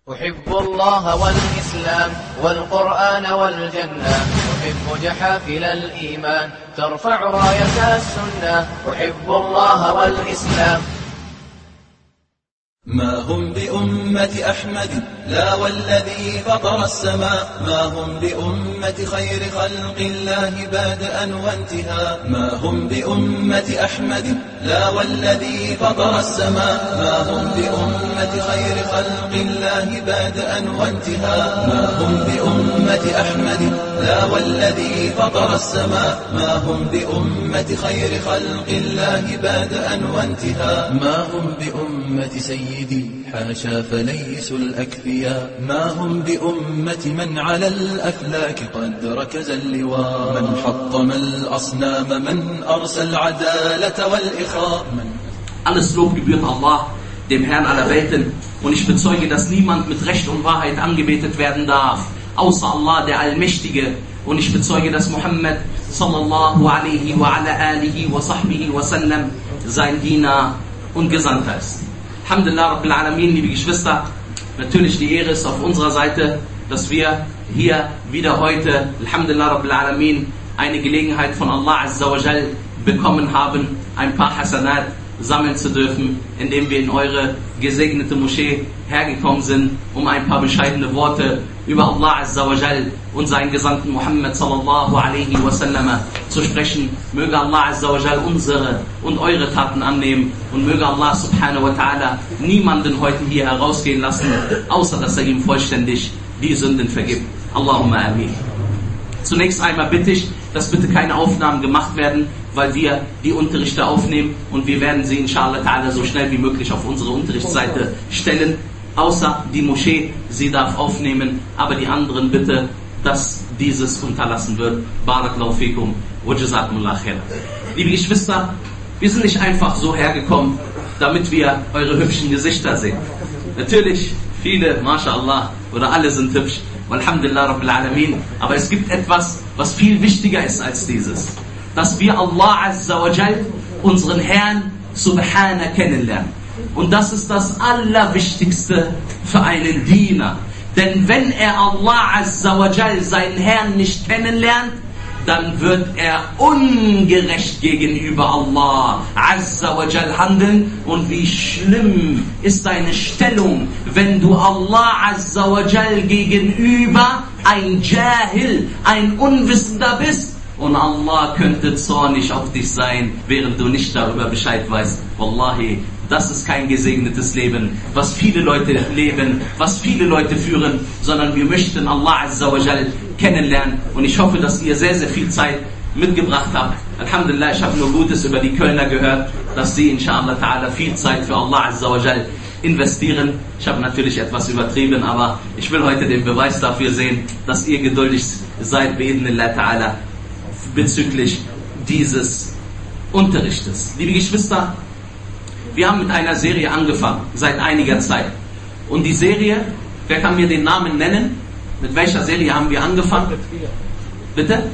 أحب الله والإسلام والقرآن والجنة، أحب جحافل الإيمان ترفع راية السنة. أحب الله والإسلام. ما هم بأمة أحمد لا والذي فطر السماء، ما هم بأمة خير خلق الله بادئا وانتهاء. ما هم بأمة أحمد لا والذي فطر السماء، ما هم بأمة خير خلق الله بادئا وانتهاء. ما هم بأمة أحمد لا والذي فطر السماء، ما هم بأمة خير خلق الله بادئا وانتهاء. ما هم بأمة سيدي حاشا فليسوا الأكفياء، ما هم بأمة من على الأفلاك قد ركز اللواء. من حطم الأصنام، من أرسى العدالة والإخاء. Alles Lob gebührt Allah, dem Herrn aller Welten, und ich bezeuge, dass niemand mit Recht und Wahrheit angebetet werden darf, außer Allah, der Allmächtige. Und ich bezeuge, dass Muhammad sallallahu alaihi wa ala alihi wa sahbihi wa sallam sein Diener und Gesandter ist. Alhamdulillah Rabbil Alamin, liebe Geschwister, natürlich die Ehre ist auf unserer Seite, dass wir hier wieder heute, Alhamdulillah Rabbil Alamin, eine Gelegenheit von Allah Azza wa Jal bekommen haben, ein paar Hasanat sammeln zu dürfen, indem wir in eure gesegnete Moschee hergekommen sind, um ein paar bescheidene Worte über Allah Azza wa Jal und seinen Gesandten Muhammad sallallahu alaihi wasallam zu sprechen. Möge Allah Azza wa Jal unsere und eure Taten annehmen und möge Allah subhanahu wa ta'ala niemanden heute hier herausgehen lassen, außer dass er ihm vollständig die Sünden vergibt. Allahumma amin. Zunächst einmal bitte ich, dass bitte keine Aufnahmen gemacht werden, weil wir die Unterrichte aufnehmen und wir werden sie inshallah ta'ala so schnell wie möglich auf unsere Unterrichtsseite stellen. Außer die Moschee, sie darf aufnehmen, aber die anderen bitte, dass dieses unterlassen wird. Barakallahu fikum wa jazakumullah khair. Liebe Geschwister, wir sind nicht einfach so hergekommen, damit wir eure hübschen Gesichter sehen. Natürlich, viele, mashallah, oder alle sind hübsch, walhamdulillah Rabbil Alamin, aber es gibt etwas, was viel wichtiger ist als dieses. Dass wir Allah Azza wa Jal, unseren Herrn Subhana, kennenlernen. Und das ist das Allerwichtigste für einen Diener. Denn wenn er Allah Azza wa Jal, seinen Herrn, nicht kennenlernt, dann wird er ungerecht gegenüber Allah Azza wa Jal handeln. Und wie schlimm ist deine Stellung, wenn du Allah Azza wa Jal gegenüber ein Jahil, ein Unwissender bist. Und Allah könnte zornig auf dich sein, während du nicht darüber Bescheid weißt. Wallahi, das ist kein gesegnetes Leben, was viele Leute leben, was viele Leute führen, sondern wir möchten Allah Azza wa Jal kennenlernen. Und ich hoffe, dass ihr sehr, sehr viel Zeit mitgebracht habt. Alhamdulillah, ich habe nur Gutes über die Kölner gehört, dass sie inshallah ta'ala viel Zeit für Allah Azza wa Jal investieren. Ich habe natürlich etwas übertrieben, aber ich will heute den Beweis dafür sehen, dass ihr geduldig seid, bi'idhnillah ta'ala, bezüglich dieses Unterrichtes. Liebe Geschwister, wir haben mit einer Serie angefangen, seit einiger Zeit. Und die Serie, wer kann mir den Namen nennen? Mit welcher Serie haben wir angefangen? Bitte?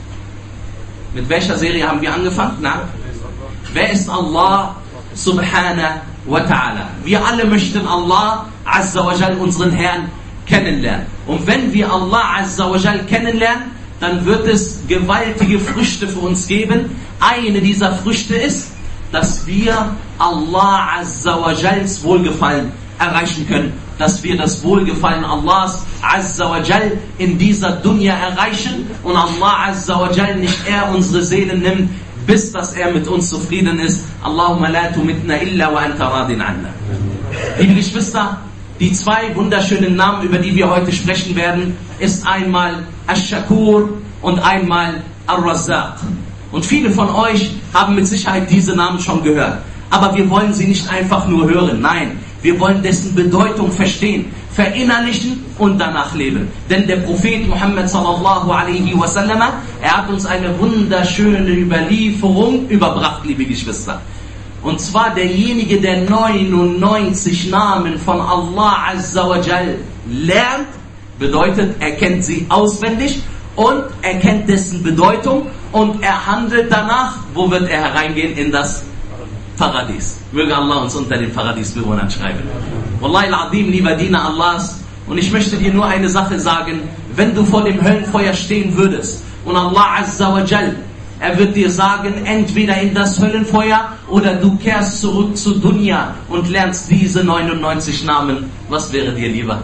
Mit welcher Serie haben wir angefangen? Na? Wer ist Allah subhanahu wa ta'ala? Wir alle möchten Allah Azza wa Jal, unseren Herrn, kennenlernen. Und wenn wir Allah Azza wa Jal kennenlernen, dann wird es gewaltige Früchte für uns geben. Eine dieser Früchte ist, dass wir Allah Azza wa Jals Wohlgefallen erreichen können. Dass wir das Wohlgefallen Allahs Azza wa Jal in dieser Dunya erreichen und Allah Azza wa Jal nicht unsere Seelen nimmt, bis dass mit uns zufrieden ist. Allahumma la tumitna illa wa anta radin anna. Liebe Geschwister, die zwei wunderschönen Namen, über die wir heute sprechen werden, ist einmal Ash-Shakur und einmal Ar-Razzaq. Und viele von euch haben mit Sicherheit diese Namen schon gehört. Aber wir wollen sie nicht einfach nur hören. Nein, wir wollen dessen Bedeutung verstehen, verinnerlichen und danach leben. Denn der Prophet Muhammad sallallahu alaihi wasallam, er hat uns eine wunderschöne Überlieferung überbracht, liebe Geschwister. Und zwar derjenige, der 99 Namen von Allah Azza wa Jal lernt, bedeutet, er kennt sie auswendig und er kennt dessen Bedeutung und er handelt danach. Wo wird er hereingehen? In das Paradies. Möge Allah uns unter den Paradiesbewohnern schreiben. Wallahi al-Azim, lieber Diener Allahs, Und ich möchte dir nur eine Sache sagen, wenn du vor dem Höllenfeuer stehen würdest und Allah Azza wa Jal, er wird dir sagen, entweder in das Höllenfeuer oder du kehrst zurück zu Dunya und lernst diese 99 Namen. Was wäre dir lieber?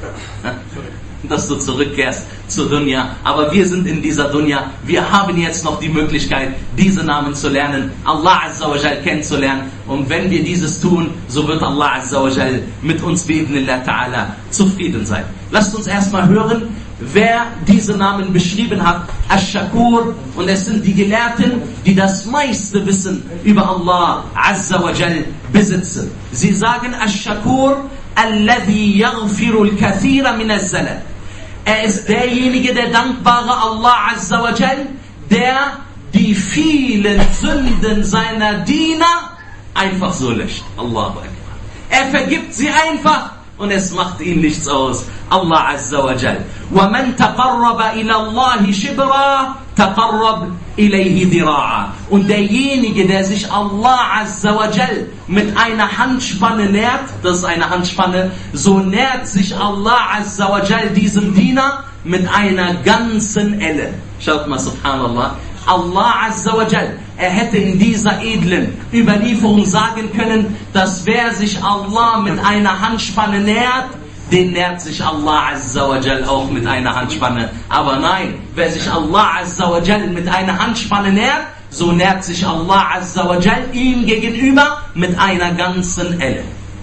Dass du zurückkehrst zu Dunya. Aber wir sind in dieser Dunya. Wir haben jetzt noch die Möglichkeit, diese Namen zu lernen, Allah Azza wa Jal kennenzulernen. Und wenn wir dieses tun, so wird Allah Azza wa Jal mit uns bi'idhnillah ta'ala zufrieden sein. Lasst uns erstmal hören, wer diese Namen beschrieben hat. Ash-Shakur. Und es sind die Gelehrten, die das meiste Wissen über Allah Azza wa Jal besitzen. Sie sagen Ash-Shakur, alladhi yaghfiru al-kathira min az-zalal. Er ist derjenige, der dankbare Allah Azza wa Jal, der die vielen Sünden seiner Diener einfach so löscht. Allahu Akbar. Er vergibt sie einfach und es macht ihm nichts aus. Allah Azza wa Jal. وَمَنْ تَقَرَّبَ إِلَى اللَّهِ شِبْرًا تَقَرَّبْ إِلَيْهِ ذِرَاعًا. Und derjenige, der sich Allah Azza wa Jal mit einer Handspanne nährt, das ist eine Handspanne, so nährt sich Allah Azza wa Jal diesem Diener mit einer ganzen Elle. Schaut mal, subhanallah. Allah Azza wa Jal, er hätte in dieser edlen Überlieferung sagen können, dass wer sich Allah mit einer Handspanne nähert, den nährt sich Allah Azza wa Jal auch mit einer Handspanne. Aber nein, wer sich Allah Azza wa Jal mit einer Handspanne nährt, so nährt sich Allah Azza wa Jal ihm gegenüber mit einer ganzen Elle.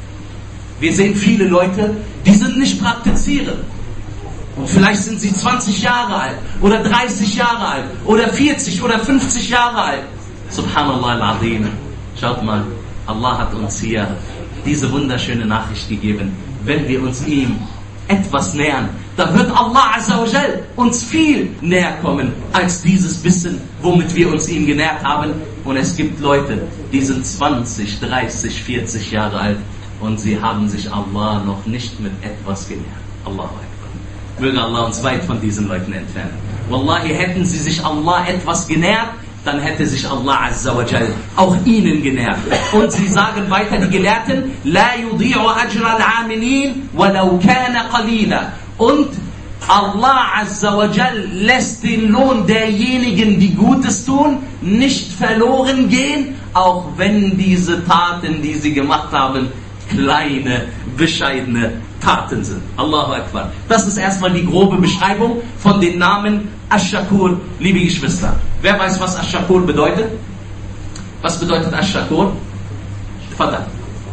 Wir sehen viele Leute, die sind nicht praktizierend. Und vielleicht sind sie 20 Jahre alt, oder 30 Jahre alt, oder 40 oder 50 Jahre alt. Subhanallah al-Azim. Schaut mal, Allah hat uns hier diese wunderschöne Nachricht gegeben. Wenn wir uns ihm etwas nähern, da wird Allah Azza wa Jal uns viel näher kommen, als dieses Wissen, womit wir uns ihm genährt haben. Und es gibt Leute, die sind 20, 30, 40 Jahre alt und sie haben sich Allah noch nicht mit etwas genährt. Allahu Akbar. Möge Allah uns weit von diesen Leuten entfernen. Wallahi, hätten sie sich Allah etwas genährt, dann hätte sich Allah Azza wa Jal auch ihnen genährt. Und sie sagen weiter, die Gelehrten, La yudi'u ajra al-amilin walau kana qalila. Und Allah Azza wa Jal lässt den Lohn derjenigen, die Gutes tun, nicht verloren gehen, auch wenn diese Taten, die sie gemacht haben, kleine, bescheidene Taten sind. Allahu Akbar. Das ist erstmal die grobe Beschreibung von den Namen Ash-Shakur, liebe Geschwister. Wer weiß, was Ash-Shakur bedeutet? Was bedeutet Ash-Shakur? Vater.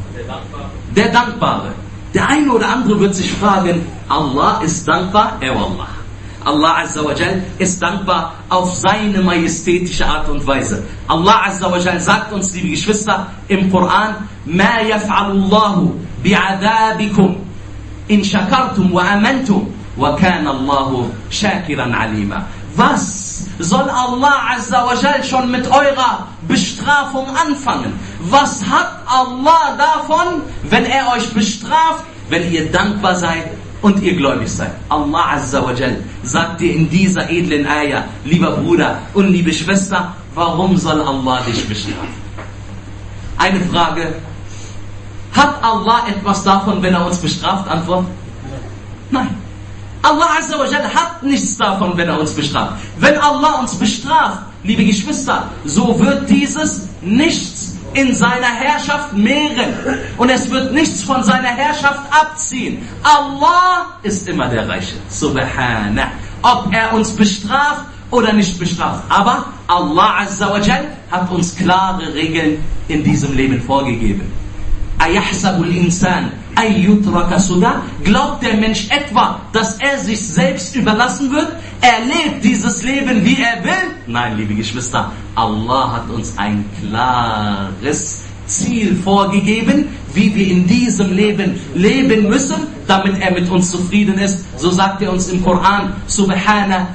Der Dankbare. Der eine oder andere wird sich fragen, Allah ist dankbar? Wallah. Allah Azza wa Jal ist dankbar auf seine majestätische Art und Weise. Allah Azza wa Jal sagt uns, liebe Geschwister, im Koran, مَا يَفْعَلُ اللَّهُ بِعَذَابِكُمْ إِنْ شَكَرْتُمْ وَأَمَنْتُمْ وَكَانَ اللَّهُ شَاكِرًا عَلِيمًا. Was soll Allah Azza wa Jal schon mit eurer Bestrafung anfangen? Was hat Allah davon, wenn er euch bestraft, wenn ihr dankbar seid und ihr gläubig seid? Allah Azza wa Jal sagt dir in dieser edlen Ayah, lieber Bruder und liebe Schwester, warum soll Allah dich bestrafen? Eine Frage, hat Allah etwas davon, wenn er uns bestraft? Antwort, nein. Allah Azza wa Jal hat nichts davon, wenn er uns bestraft. Wenn Allah uns bestraft, liebe Geschwister, so wird dieses nichts in seiner Herrschaft mehren. Und es wird nichts von seiner Herrschaft abziehen. Allah ist immer der Reiche. Subhanah. Ob er uns bestraft oder nicht bestraft. Aber Allah Azza wa Jal hat uns klare Regeln in diesem Leben vorgegeben. Ayahsabul Insan ayyutraka suda? Glaubt der Mensch etwa, dass er sich selbst überlassen wird? Er lebt dieses Leben, wie er will? Nein, liebe Geschwister, Allah hat uns ein klares Ziel vorgegeben, wie wir in diesem Leben leben müssen, damit er mit uns zufrieden ist. So sagt er uns im Koran, Subhana,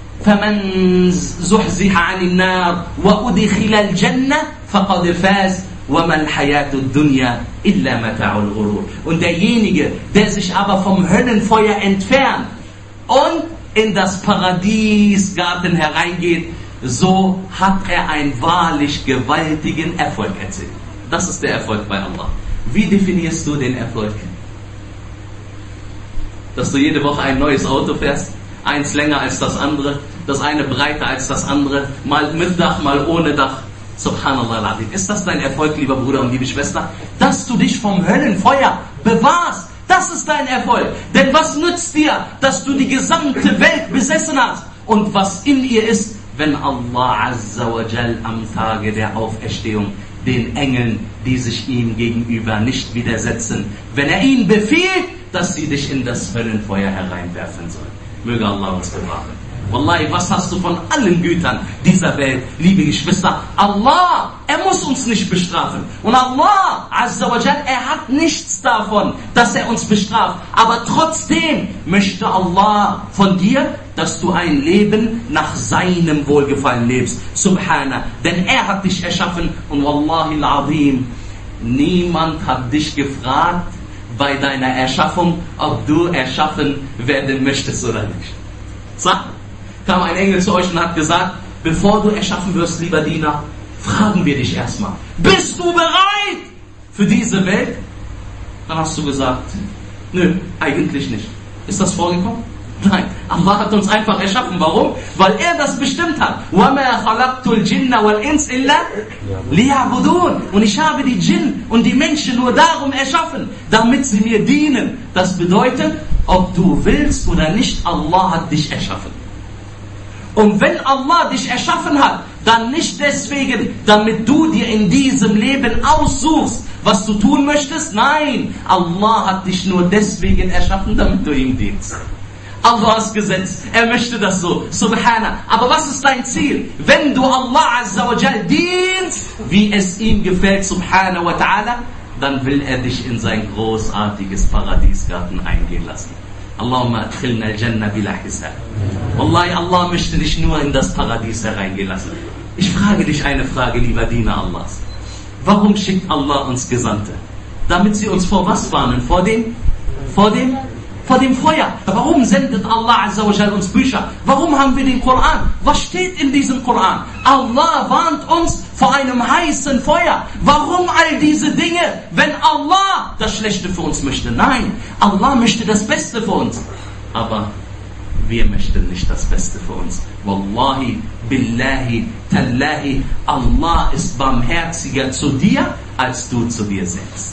فَمَنْ زُحْزِحَ عَنِ النَّارِ وَأُدِخِلَ الْجَنَّةِ فَقَدْ فَازَ وَمَا الْحَيَاةُ الدُّنْيَا إِلَّا مَتَاعُ الْغُرُورِ. Und derjenige, der sich aber vom Höllenfeuer entfernt und in das Paradiesgarten hereingeht, so hat er einen wahrlich gewaltigen Erfolg erzielt. Das ist der Erfolg bei Allah. Wie definierst du den Erfolg? dass du jede Woche ein neues Auto fährst? Eins länger als das andere, das eine breiter als das andere, mal mit Dach, mal ohne Dach. Subhanallah al-Azim. Ist das dein Erfolg, lieber Bruder und liebe Schwester? Dass du dich vom Höllenfeuer bewahrst, das ist dein Erfolg. Denn was nützt dir, dass du die gesamte Welt besessen hast und was in ihr ist, wenn Allah Azza wa Jal am Tage der Auferstehung den Engeln, die sich ihm gegenüber nicht widersetzen, wenn er ihnen befiehlt, dass sie dich in das Höllenfeuer hereinwerfen sollen. Möge Allah uns bewahren. Wallahi, was hast du von allen Gütern dieser Welt, liebe Geschwister? Allah, er muss uns nicht bestrafen. Und Allah, Azza wa Jal, er hat nichts davon, dass er uns bestraft. Aber trotzdem möchte Allah von dir, dass du ein Leben nach seinem Wohlgefallen lebst. Subhana. Denn er hat dich erschaffen. Und Wallahi al-Azim, niemand hat dich gefragt bei deiner Erschaffung, ob du erschaffen werden möchtest oder nicht. Sag. Kam ein Engel zu euch und hat gesagt, bevor du erschaffen wirst, lieber Diener, fragen wir dich erstmal, bist du bereit für diese Welt? Dann hast du gesagt, nö, eigentlich nicht. Ist das vorgekommen? Nein, Allah hat uns einfach erschaffen. Warum? Weil er das bestimmt hat. وَمَا خَلَقْتُ الْجِنَّ وَالْإِنسِ إِلَّا لِيَعْبُدُونَ. Und ich habe die Djinn und die Menschen nur darum erschaffen, damit sie mir dienen. Das bedeutet, ob du willst oder nicht, Allah hat dich erschaffen. Und wenn Allah dich erschaffen hat, dann nicht deswegen, damit du dir in diesem Leben aussuchst, was du tun möchtest. Nein, Allah hat dich nur deswegen erschaffen, damit du ihm dienst. Allahs Gesetz, er möchte das so, Subhana. Aber was ist dein Ziel? Wenn du Allah Azza wa Jal dienst, wie es ihm gefällt, Subhana wa Ta'ala, dann will er dich in sein großartiges Paradiesgarten eingehen lassen. Allahumma adkhilna al-Jannah bila hisab. Wallahi, Allah möchte dich nur in das Paradies hereingehen lassen. Ich frage dich eine Frage, lieber Diener Allahs. Warum schickt Allah uns Gesandte? Damit sie uns vor was warnen? Vor dem Feuer. Warum sendet Allah Azza wa Jal uns Bücher? Warum haben wir den Koran? Was steht in diesem Koran? Allah warnt uns vor einem heißen Feuer. Warum all diese Dinge, wenn Allah das Schlechte für uns möchte? Nein, Allah möchte das Beste für uns. Aber wir möchten nicht das Beste für uns. Wallahi, billahi, tallahi, Allah ist barmherziger zu dir, als du zu dir selbst.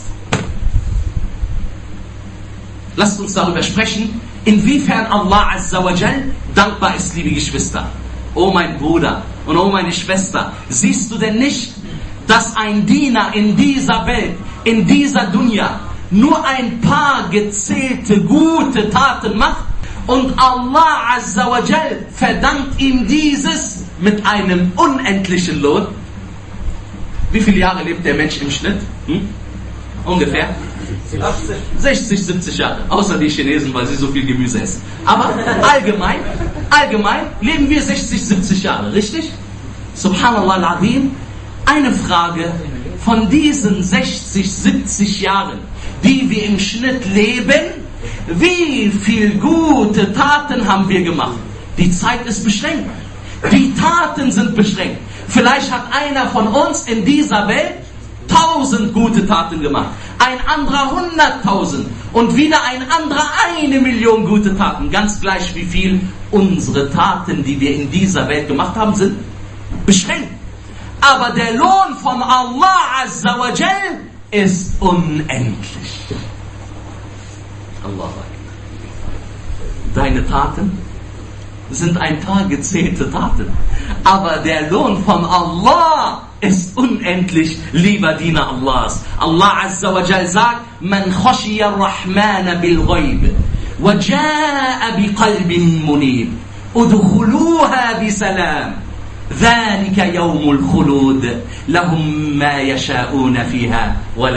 Lasst uns darüber sprechen, inwiefern Allah Azza wa Jal dankbar ist, liebe Geschwister. Oh mein Bruder und oh meine Schwester, siehst du denn nicht, dass ein Diener in dieser Welt, in dieser Dunya, nur ein paar gezählte gute Taten macht und Allah Azza wa Jal verdankt ihm dieses mit einem unendlichen Lohn? Wie viele Jahre lebt der Mensch im Schnitt? Ungefähr 60, 70 Jahre, außer die Chinesen, weil sie so viel Gemüse essen. Aber allgemein leben wir 60, 70 Jahre, richtig? Subhanallah al-Azim. Eine Frage, von diesen 60, 70 Jahren, die wir im Schnitt leben, wie viel gute Taten haben wir gemacht? Die Zeit ist beschränkt. Die Taten sind beschränkt. Vielleicht hat einer von uns in dieser Welt 1000 gute Taten gemacht, ein anderer 100.000 und wieder ein anderer 1 Million gute Taten. Ganz gleich wie viel unsere Taten, die wir in dieser Welt gemacht haben, sind beschränkt. Aber der Lohn von Allah Azza wa Jal ist unendlich. Allah. Deine Taten sind ein paar gezählte Taten. Aber der Lohn von Allah ist unendlich, lieber Diener Allahs. Allah Azza wa Jal sagt, Man khashiya ar-Rahmana bil-Ghayb wa jaa bi-qalbin munib udkhuluha bi-salam dhalika yawmul khulud lahum ma yasha'una fiha wa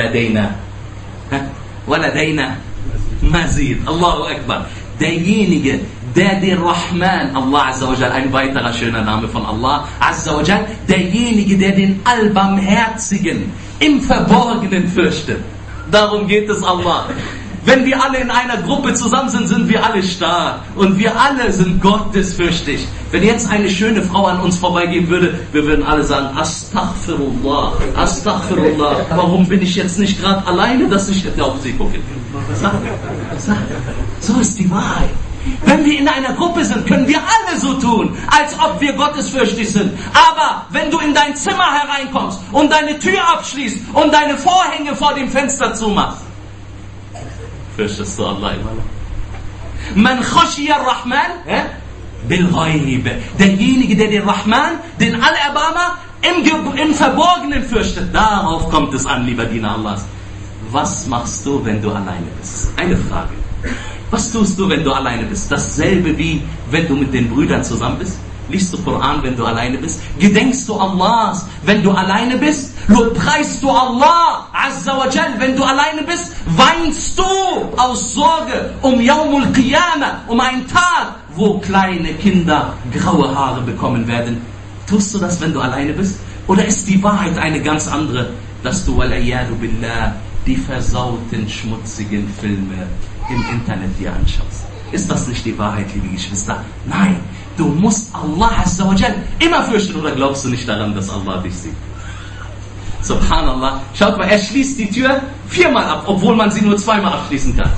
ladayna mazid. Allahu Akbar. Derjenige, der den Rahman, Allah Azza wa Jal, ein weiterer schöner Name von Allah Azza wa Jal, derjenige, der den Allbarmherzigen im Verborgenen fürchtet. Darum geht es Allah. Wenn wir alle in einer Gruppe zusammen sind, sind wir alle stark und wir alle sind gottesfürchtig. Wenn jetzt eine schöne Frau an uns vorbeigehen würde, wir würden alle sagen, Astaghfirullah, Astaghfirullah. Warum bin ich jetzt nicht gerade alleine, dass ich auf sie gucke? So ist die Wahrheit. Wenn wir in einer Gruppe sind, können wir alle so tun, als ob wir gottesfürchtig sind. Aber wenn du in dein Zimmer hereinkommst und deine Tür abschließt und deine Vorhänge vor dem Fenster zumachst, fürchtest du Allah immer noch. Man khashiya ar-Rahman bil Ghaib. Derjenige, der den Rahman, den Allerbarmer, im Verborgenen fürchtet. Darauf kommt es an, lieber Diener Allahs. Was machst du, wenn du alleine bist? Eine Frage. Was tust du, wenn du alleine bist? Dasselbe wie, wenn du mit den Brüdern zusammen bist? Liest du Koran, wenn du alleine bist? Gedenkst du Allahs, wenn du alleine bist? Lobpreist du Allah Azza wa Jal, wenn du alleine bist? Weinst du aus Sorge um Yawmul Qiyamah, um einen Tag, wo kleine Kinder graue Haare bekommen werden? Tust du das, wenn du alleine bist? Oder ist die Wahrheit eine ganz andere, dass du, wal-iyadu billah, die versauten, schmutzigen Filme im Internet dir anschaust? Ist das nicht die Wahrheit, liebe Geschwister? Nein, du musst Allah Azza wa Jal immer fürchten. Oder glaubst du nicht daran, dass Allah dich sieht? Subhanallah. Schaut mal, er schließt die Tür 4-mal ab, obwohl man sie nur 2-mal abschließen kann.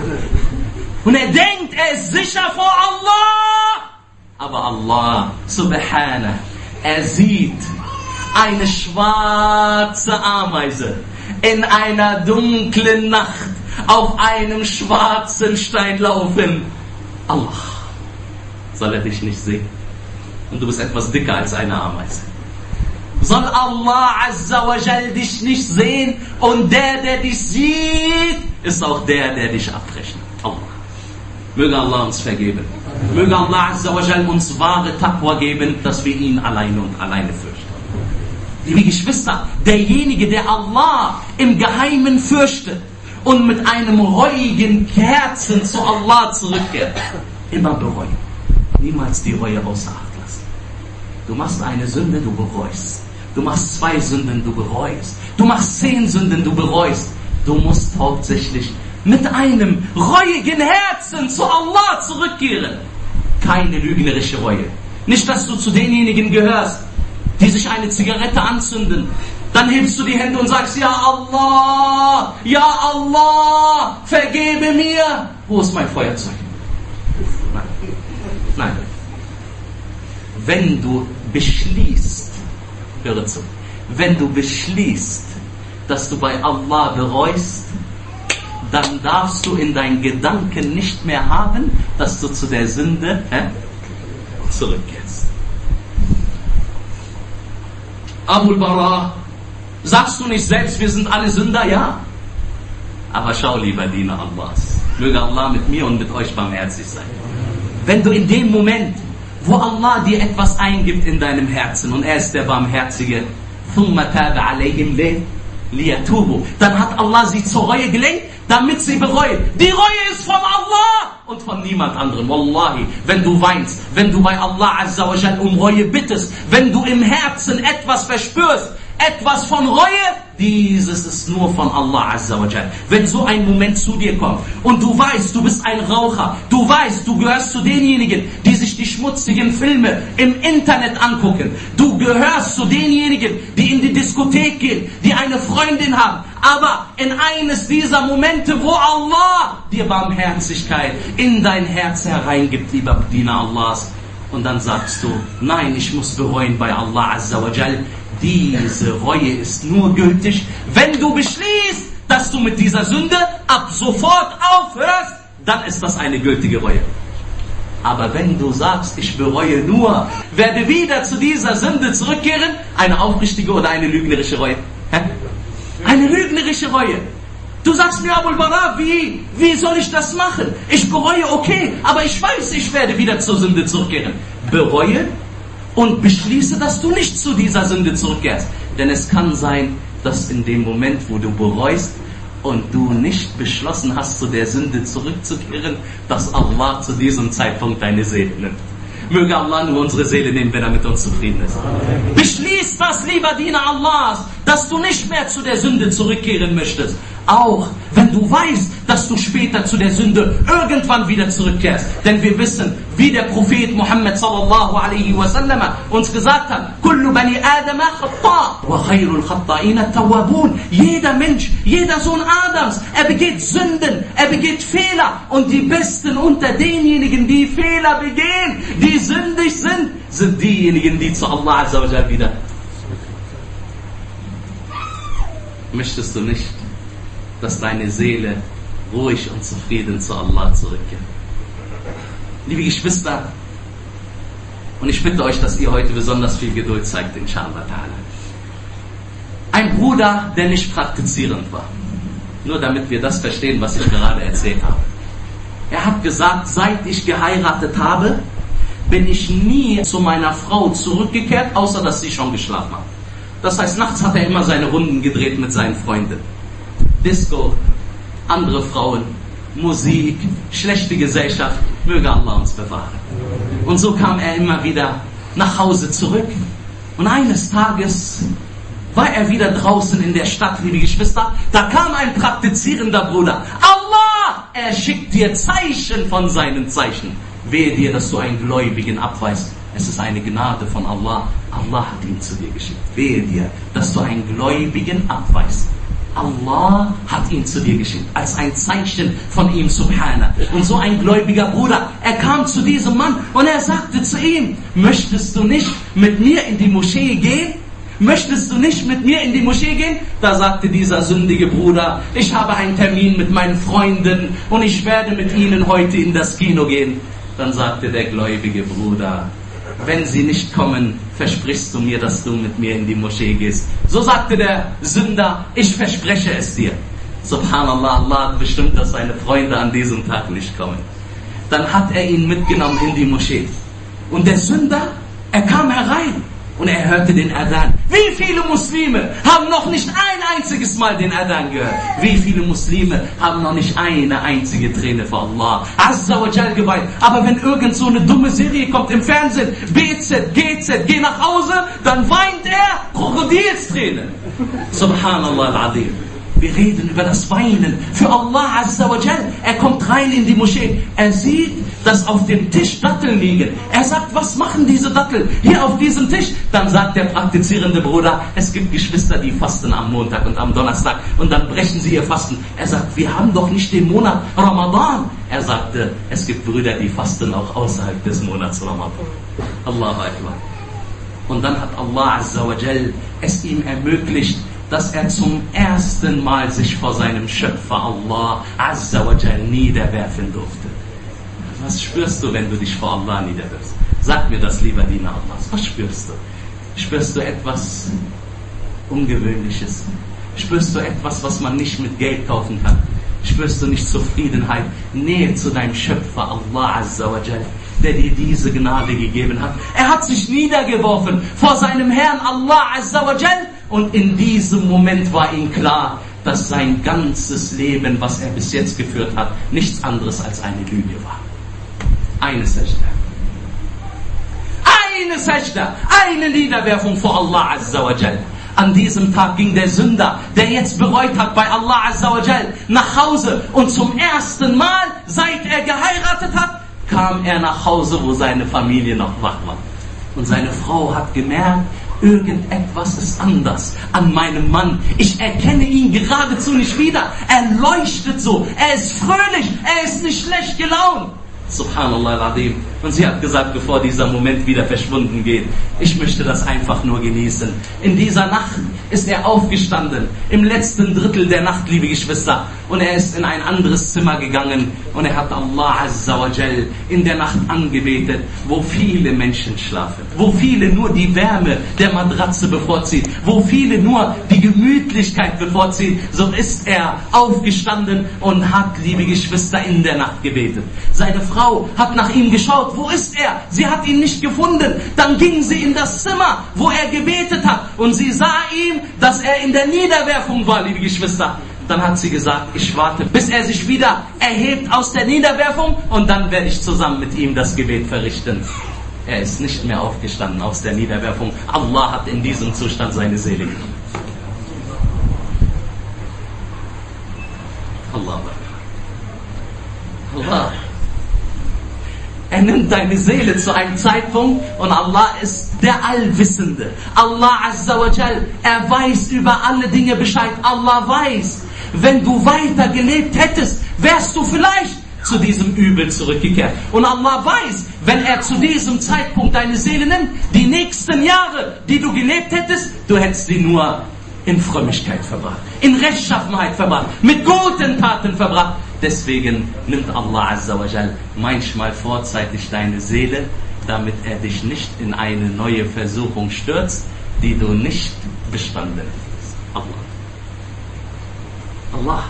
Und er denkt, er ist sicher vor Allah. Aber Allah, subhanah, er sieht eine schwarze Ameise in einer dunklen Nacht auf einem schwarzen Stein laufen. Allah, soll er dich nicht sehen? Und du bist etwas dicker als eine Ameise. Soll Allah Azza wa Jal dich nicht sehen? Und der dich sieht, ist auch der dich abrechnet. Allah. Möge Allah uns vergeben. Möge Allah Azza wa Jal uns wahre Taqwa geben, dass wir ihn alleine und alleine fürchten. Liebe Geschwister, derjenige, der Allah im Geheimen fürchtet und mit einem reuigen Herzen zu Allah zurückkehrt, immer bereuen. Niemals die Reue außer Acht lassen. Du machst eine Sünde, du bereust. Du machst 2 Sünden, du bereust. Du machst 10 Sünden, du bereust. Du musst hauptsächlich mit einem reuigen Herzen zu Allah zurückkehren. Keine lügnerische Reue. Nicht, dass du zu denjenigen gehörst, die sich eine Zigarette anzünden. Dann hebst du die Hände und sagst, ja Allah, vergebe mir. Wo ist mein Feuerzeug? Nein. Wenn du beschließt, höre zu, wenn du beschließt, dass du bei Allah bereust, dann darfst du in deinen Gedanken nicht mehr haben, dass du zu der Sünde zurückkehrst. Abul Bara, sagst du nicht selbst, wir sind alle Sünder? Ja. Aber schau, lieber Diener Allahs, möge Allah mit mir und mit euch barmherzig sein. Wenn du in dem Moment, wo Allah dir etwas eingibt in deinem Herzen und er ist der Barmherzige, dann hat Allah sie zur Reue gelenkt, damit sie bereuen. Die Reue ist von Allah und von niemand anderem. Wallahi, wenn du weinst, wenn du bei Allah Azza wa Jal um Reue bittest, wenn du im Herzen etwas verspürst, etwas von Reue, dieses ist nur von Allah Azza wa Jal. Wenn so ein Moment zu dir kommt und du weißt, du bist ein Raucher, du weißt, du gehörst zu denjenigen, die sich die schmutzigen Filme im Internet angucken, du gehörst zu denjenigen, die in die Diskothek gehen, die eine Freundin haben, aber in eines dieser Momente, wo Allah dir Barmherzigkeit in dein Herz hereingibt, lieber Diener Allahs, und dann sagst du, nein, ich muss bereuen bei Allah Azza wa Jal. Diese Reue ist nur gültig, wenn du beschließt, dass du mit dieser Sünde ab sofort aufhörst, dann ist das eine gültige Reue. Aber wenn du sagst, ich bereue nur, werde wieder zu dieser Sünde zurückkehren, eine aufrichtige oder eine lügnerische Reue? Eine lügnerische Reue. Du sagst mir, Abul Bara, wie soll ich das machen? Ich bereue, okay, aber ich weiß, ich werde wieder zur Sünde zurückkehren. Bereue und beschließe, dass du nicht zu dieser Sünde zurückkehrst. Denn es kann sein, dass in dem Moment, wo du bereust und du nicht beschlossen hast, zu der Sünde zurückzukehren, dass Allah zu diesem Zeitpunkt deine Seele nimmt. Möge Allah nur unsere Seele nehmen, wenn er mit uns zufrieden ist. Beschließ das, lieber Diener Allahs, dass du nicht mehr zu der Sünde zurückkehren möchtest. Auch wenn du weißt, dass du später zu der Sünde irgendwann wieder zurückkehrst. Denn wir wissen, wie der Prophet Muhammad sallallahu alaihi wasallam uns gesagt hat, Kullu bani Adama khata' wa khayrul khata'ina at-tawwabun. Jeder Mensch, jeder Sohn Adams, er begeht Sünden, er begeht Fehler. Und die Besten unter denjenigen, die Fehler begehen, die sündig sind diejenigen, die zu Allah azza wa jalla wieder. Möchtest du nicht, dass deine Seele ruhig und zufrieden zu Allah zurückkehrt? Liebe Geschwister, und ich bitte euch, dass ihr heute besonders viel Geduld zeigt, inshallah ta'ala. Ein Bruder, der nicht praktizierend war. Nur damit wir das verstehen, was ich gerade erzählt habe. Er hat gesagt, seit ich geheiratet habe, bin ich nie zu meiner Frau zurückgekehrt, außer dass sie schon geschlafen hat. Das heißt, nachts hat er immer seine Runden gedreht mit seinen Freunden. Disco, andere Frauen, Musik, schlechte Gesellschaft, möge Allah uns bewahren. Und so kam er immer wieder nach Hause zurück. Und eines Tages war er wieder draußen in der Stadt, liebe Geschwister. Da kam ein praktizierender Bruder. Allah, er schickt dir Zeichen von seinen Zeichen. Wehe dir, dass du einen Gläubigen abweist. Es ist eine Gnade von Allah. Allah hat ihn zu dir geschickt. Wehe dir, dass du einen Gläubigen abweist. Allah hat ihn zu dir geschickt, als ein Zeichen von ihm, subhana. Und so ein gläubiger Bruder, er kam zu diesem Mann und er sagte zu ihm, möchtest du nicht mit mir in die Moschee gehen? Möchtest du nicht mit mir in die Moschee gehen? Da sagte dieser sündige Bruder, ich habe einen Termin mit meinen Freunden und ich werde mit ihnen heute in das Kino gehen. Dann sagte der gläubige Bruder, wenn sie nicht kommen, versprichst du mir, dass du mit mir in die Moschee gehst. So sagte der Sünder, ich verspreche es dir. Subhanallah, Allah hat bestimmt, dass seine Freunde an diesem Tag nicht kommen. Dann hat er ihn mitgenommen in die Moschee. Und der Sünder, er kam herein und er hörte den Adhan. Wie viele Muslime haben noch nicht ein einziges Mal den Adhan gehört? Wie viele Muslime haben noch nicht eine einzige Träne für Allah Azza wa Jal geweint? Aber wenn irgend so eine dumme Serie kommt im Fernsehen, BZ, GZ, geh nach Hause, dann weint er Krokodilstränen. Subhanallah al-Azim. Wir reden über das Weinen für Allah Azza wa Jal. Er kommt rein in die Moschee. Er sieht, dass auf dem Tisch Datteln liegen. Er sagt, was machen diese Datteln hier auf diesem Tisch? Dann sagt der praktizierende Bruder, es gibt Geschwister, die fasten am Montag und am Donnerstag und dann brechen sie ihr Fasten. Er sagt, wir haben doch nicht den Monat Ramadan. Er sagte, es gibt Brüder, die fasten auch außerhalb des Monats Ramadan. Allahu Akbar. Und dann hat Allah Azza wa Jal es ihm ermöglicht, dass er zum ersten Mal sich vor seinem Schöpfer Allah Azza wa Jal niederwerfen durfte. Was spürst du, wenn du dich vor Allah niederwirfst? Sag mir das, lieber Diener Allahs. Was spürst du? Spürst du etwas Ungewöhnliches? Spürst du etwas, was man nicht mit Geld kaufen kann? Spürst du nicht Zufriedenheit, Nähe zu deinem Schöpfer Allah Azza wa Jal, der dir diese Gnade gegeben hat? Er hat sich niedergeworfen vor seinem Herrn Allah Azza wa Jal. Und in diesem Moment war ihm klar, dass sein ganzes Leben, was er bis jetzt geführt hat, nichts anderes als eine Lüge war. Eine Sajda. Eine Sajda. Eine Niederwerfung vor Allah Azza wa Jal. An diesem Tag ging der Sünder, der jetzt bereut hat bei Allah Azza wa Jal, nach Hause. Und zum ersten Mal, seit er geheiratet hat, kam er nach Hause, wo seine Familie noch wach war. Und seine Frau hat gemerkt, irgendetwas ist anders an meinem Mann. Ich erkenne ihn geradezu nicht wieder. Er leuchtet so. Er ist fröhlich. Er ist nicht schlecht gelaunt. Subhanallah al-Azim. Und sie hat gesagt, bevor dieser Moment wieder verschwunden geht, ich möchte das einfach nur genießen. In dieser Nacht ist er aufgestanden, im letzten Drittel der Nacht, liebe Geschwister, und er ist in ein anderes Zimmer gegangen und er hat Allah Azza wa Jal in der Nacht angebetet, wo viele Menschen schlafen, wo viele nur die Wärme der Matratze bevorziehen, wo viele nur die Gemütlichkeit bevorziehen. So ist er aufgestanden und hat, liebe Geschwister, in der Nacht gebetet. Seine Frau hat nach ihm geschaut. Wo ist er? Sie hat ihn nicht gefunden. Dann ging sie in das Zimmer, wo er gebetet hat. Und sie sah ihm, dass er in der Niederwerfung war, liebe Geschwister. Dann hat sie gesagt, ich warte, bis er sich wieder erhebt aus der Niederwerfung. Und dann werde ich zusammen mit ihm das Gebet verrichten. Er ist nicht mehr aufgestanden aus der Niederwerfung. Allah hat in diesem Zustand seine Seele genommen. Allah. Er nimmt deine Seele zu einem Zeitpunkt und Allah ist der Allwissende. Allah Azza wa Jal, er weiß über alle Dinge Bescheid. Allah weiß, wenn du weiter gelebt hättest, wärst du vielleicht zu diesem Übel zurückgekehrt. Und Allah weiß, wenn er zu diesem Zeitpunkt deine Seele nimmt, die nächsten Jahre, die du gelebt hättest, du hättest sie nur in Frömmigkeit verbracht, in Rechtschaffenheit verbracht, mit guten Taten verbracht. Deswegen nimmt Allah Azza wa Jal manchmal vorzeitig deine Seele, damit er dich nicht in eine neue Versuchung stürzt, die du nicht bestanden hast. Allah.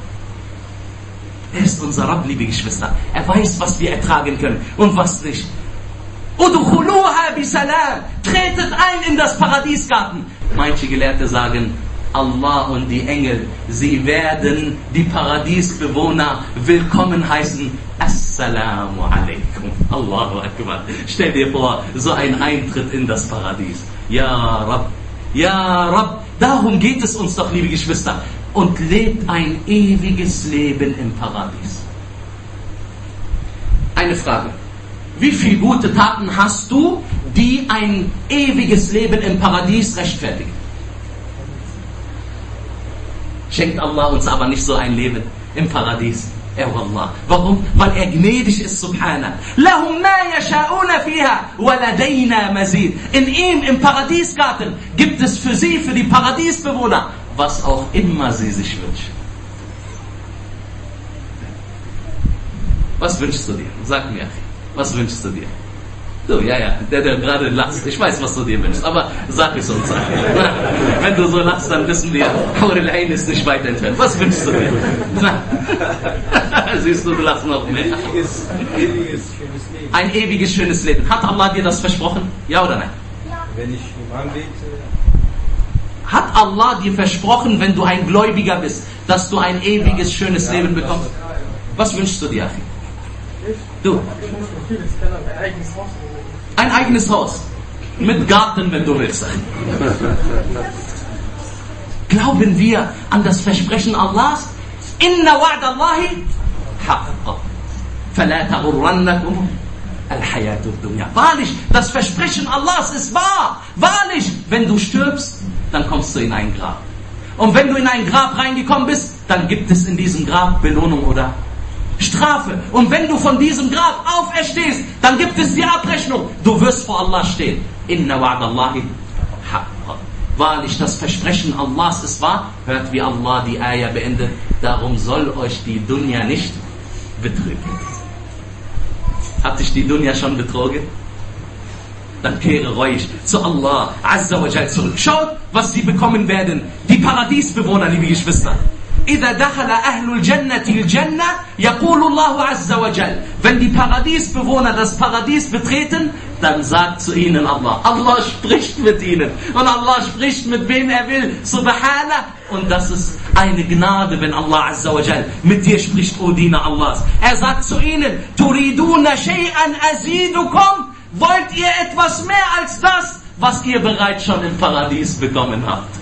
Er ist unser Rabb, liebe Geschwister. Er weiß, was wir ertragen können und was nicht. Udkhuluha bisalam. Tretet ein in das Paradiesgarten. Manche Gelehrte sagen, Allah und die Engel, sie werden die Paradiesbewohner willkommen heißen. Assalamu alaikum. Allahu Akbar. Stell dir vor, so ein Eintritt in das Paradies. Ja Rabb, ja Rabb. Darum geht es uns doch, liebe Geschwister. Und lebt ein ewiges Leben im Paradies. Eine Frage. Wie viele gute Taten hast du, die ein ewiges Leben im Paradies rechtfertigen? Schenkt Allah uns aber nicht so ein Leben im Paradies. Allah. Warum? Weil er gnädig ist, subhana. Lahum ma yasha'una fiha wa ladayna mazid. In ihm, im Paradiesgarten, gibt es für sie, für die Paradiesbewohner, was auch immer sie sich wünschen. Was wünschst du dir? Sag mir, was wünschst du dir? Du, ja, der gerade lacht. Ich weiß, was du dir wünschst, aber sag es uns einfach. Wenn du so lachst, dann wissen wir, Hurul Ain ist nicht weit entfernt. Was wünschst du dir? Siehst du, du lachst noch mehr. Ein ewiges, schönes Leben. Hat Allah dir das versprochen? Ja oder nein? Ja. Wenn ich im Anbete... Hat Allah dir versprochen, wenn du ein Gläubiger bist, dass du ein ewiges, schönes Leben bekommst? Was wünschst du dir, Afi? Du? Ein eigenes Haus. Mit Garten, wenn du willst. Glauben wir an das Versprechen Allahs? Inna wa'da Allahi haqqa. Fala taghurrannakum al-hayatu ad-dunya. Wahrlich, das Versprechen Allahs ist wahr. Wahrlich, wenn du stirbst, dann kommst du in ein Grab. Und wenn du in ein Grab reingekommen bist, dann gibt es in diesem Grab Belohnung oder Strafe. Und wenn du von diesem Grab auferstehst, dann gibt es die Abrechnung. Du wirst vor Allah stehen. Inna wa'da Allahi haqqa. Wahrlich, das Versprechen Allahs ist wahr. Hört, wie Allah die Ayah beendet. Darum soll euch die Dunya nicht betrügen. Hat dich die Dunya schon betrogen? Dann kehre ruhig zu Allah Azza wa Jal zurück. Schaut, was sie bekommen werden. Die Paradiesbewohner, liebe Geschwister. إذا دخل أهل الجنة الجنة يقول الله عز وجل. Wenn die Paradiesbewohner das Paradies betreten, dann sagt zu ihnen Allah. Allah spricht mit ihnen. Und Allah spricht mit wem er will. Subhanallah. Und das ist eine Gnade, wenn Allah Azza wa Jal mit dir spricht, O Diener Allahs. Er sagt zu ihnen, Turiduna shay'an azidukum. Wollt ihr etwas mehr als das, was ihr bereits schon im Paradies bekommen habt?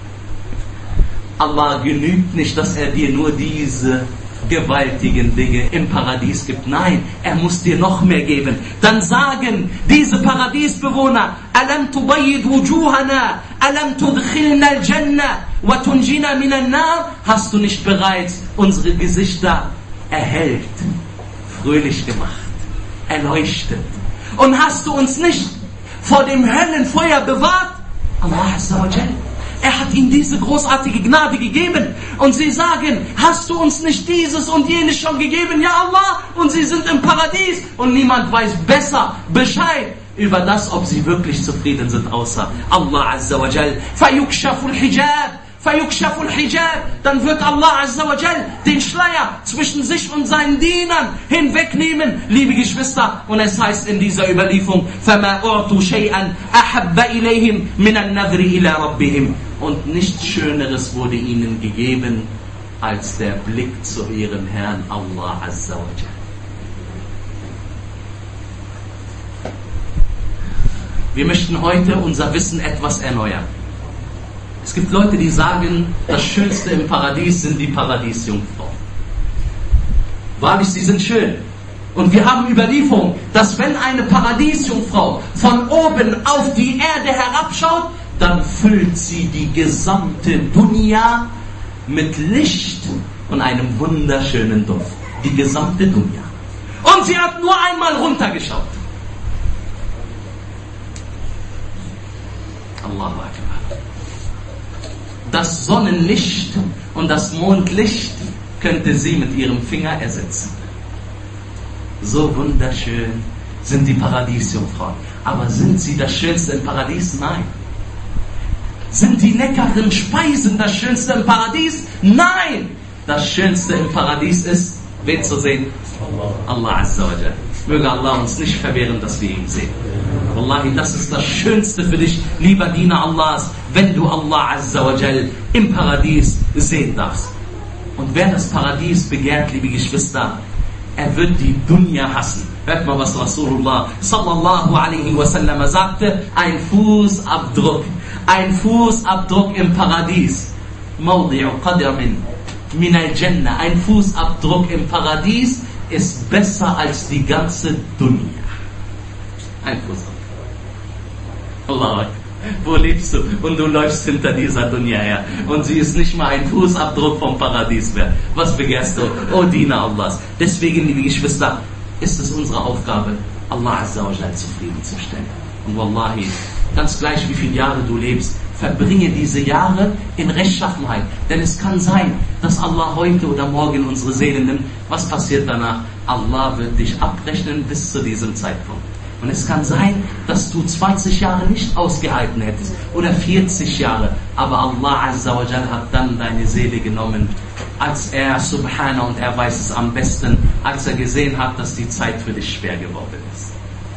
Allah genügt nicht, dass er dir nur diese gewaltigen Dinge im Paradies gibt. Nein, er muss dir noch mehr geben. Dann sagen diese Paradiesbewohner, Alam tubayyid wujuhana, alam tudkhilna al-jannah wa tunjina min an-nar. Hast du nicht bereits unsere Gesichter erhellt, fröhlich gemacht, erleuchtet? Und hast du uns nicht vor dem Höllenfeuer bewahrt? Allah Azza wa Jal. Er hat ihnen diese großartige Gnade gegeben. Und sie sagen, hast du uns nicht dieses und jenes schon gegeben? Ja Allah, und sie sind im Paradies. Und niemand weiß besser Bescheid über das, ob sie wirklich zufrieden sind, außer Allah Azza wa Jal. Fayukshaful hijab. Fayukshaful hijab. Dann wird Allah Azza wa Jal den Schleier zwischen sich und seinen Dienern hinwegnehmen, liebe Geschwister. Und es heißt in dieser Überlieferung, فَمَا أُعْتُوا شَيْئًا أَحَبَّ إِلَيْهِمْ مِنَ النَّذْرِ إِلَى رَبِّهِمْ. Und nichts Schöneres wurde ihnen gegeben, als der Blick zu ihrem Herrn Allah Azza wa Jal. Wir möchten heute unser Wissen etwas erneuern. Es gibt Leute, die sagen, das Schönste im Paradies sind die Paradiesjungfrauen. Wahrlich, sie sind schön. Und wir haben Überlieferung, dass wenn eine Paradiesjungfrau von oben auf die Erde herabschaut, dann füllt sie die gesamte Dunya mit Licht und einem wunderschönen Duft. Die gesamte Dunya. Und sie hat nur einmal runtergeschaut. Allahu Akbar. Das Sonnenlicht und das Mondlicht könnte sie mit ihrem Finger ersetzen. So wunderschön sind die Paradiesjungfrauen. Aber sind sie das Schönste im Paradies? Nein. Sind die leckeren Speisen das Schönste im Paradies? Nein. Das Schönste im Paradies ist, wen zu sehen? Allah Azza wa Jal. Möge Allah uns nicht verwehren, dass wir ihn sehen. Wallahi, das ist das Schönste für dich, lieber Diener Allahs, wenn du Allah Azza wa Jal im Paradies sehen darfst. Und wer das Paradies begehrt, liebe Geschwister, er wird die Dunya hassen. Hört mal, was Rasulullah sallallahu alaihi wasallam sagte. Ein Fußabdruck im Paradies. Mawdi'u qadamin min al-Jannah. Ein Fußabdruck im Paradies ist besser als die ganze Dunya. Ein Fußabdruck. Allah. Wo lebst du? Und du läufst hinter dieser Dunya her. Und sie ist nicht mal ein Fußabdruck vom Paradies wert. Was begehrst du? O Diener Allahs. Deswegen, liebe Geschwister, ist es unsere Aufgabe, Allah Azza wa Jal zufriedenzustellen. Und Wallahi, ganz gleich wie viele Jahre du lebst, verbringe diese Jahre in Rechtschaffenheit. Denn es kann sein, dass Allah heute oder morgen unsere Seele nimmt. Was passiert danach? Allah wird dich abrechnen bis zu diesem Zeitpunkt. Und es kann sein, dass du 20 Jahre nicht ausgehalten hättest oder 40 Jahre. Aber Allah Azza wa Jal hat dann deine Seele genommen, als er, Subhanahu, und er weiß es am besten, als er gesehen hat, dass die Zeit für dich schwer geworden ist.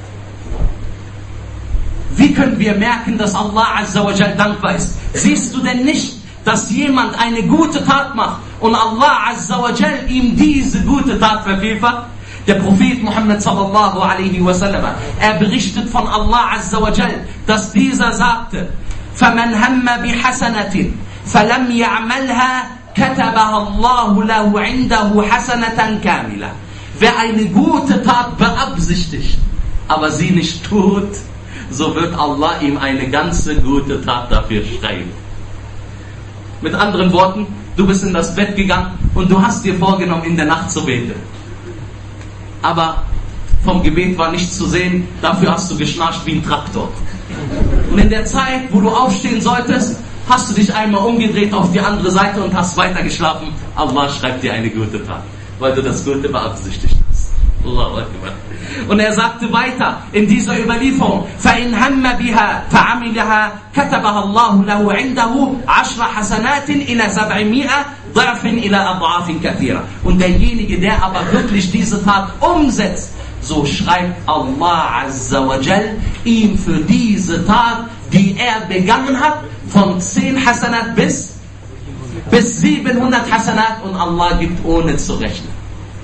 Wie können wir merken, dass Allah Azza wa Jal dankbar ist? Siehst du denn nicht, dass jemand eine gute Tat macht und Allah Azza wa Jal ihm diese gute Tat vervielfacht? Der Prophet Muhammad sallallahu alaihi wasallam, er berichtet von Allah Azza wa Jal, dass dieser sagte: فَمَنْ هَمَّ بِحَسَنَةٍ فَلَمْ يَعْمَلْهَا كَتَبَهَا اللَّهُ لَهُ عِنْدَهُ حَسَنَةً كَامِلَةً. Wer eine gute Tat beabsichtigt, aber sie nicht tut, so wird Allah ihm eine ganze gute Tat dafür schreiben. Mit anderen Worten, du bist in das Bett gegangen und du hast dir vorgenommen, in der Nacht zu beten. Aber vom Gebet war nichts zu sehen, dafür hast du geschnarcht wie ein Traktor. Und in der Zeit, wo du aufstehen solltest, hast du dich einmal umgedreht auf die andere Seite und hast weiter geschlafen. Allah schreibt dir eine gute Tat, weil du das Gute beabsichtigt hast. Allahu Akbar. Und er sagte weiter in dieser Überlieferung: فَإِنْ هَمَّ بِهَا فَعَمِلَهَا كَتَبَهَا اللَّهُ لَهُ عِنْدَهُ 10 حَسَنَاتٍ إِلَى 700 ضَعْفٍ إِلَى أَضْعَافٍ كَثِيرًا. Und derjenige, der aber wirklich diese Tat umsetzt, so schreibt Allah Azza wa Jal ihm für diese Tat, die er begangen hat, von 10 Hasanat bis 700 Hasanat, und Allah gibt ohne zu rechnen.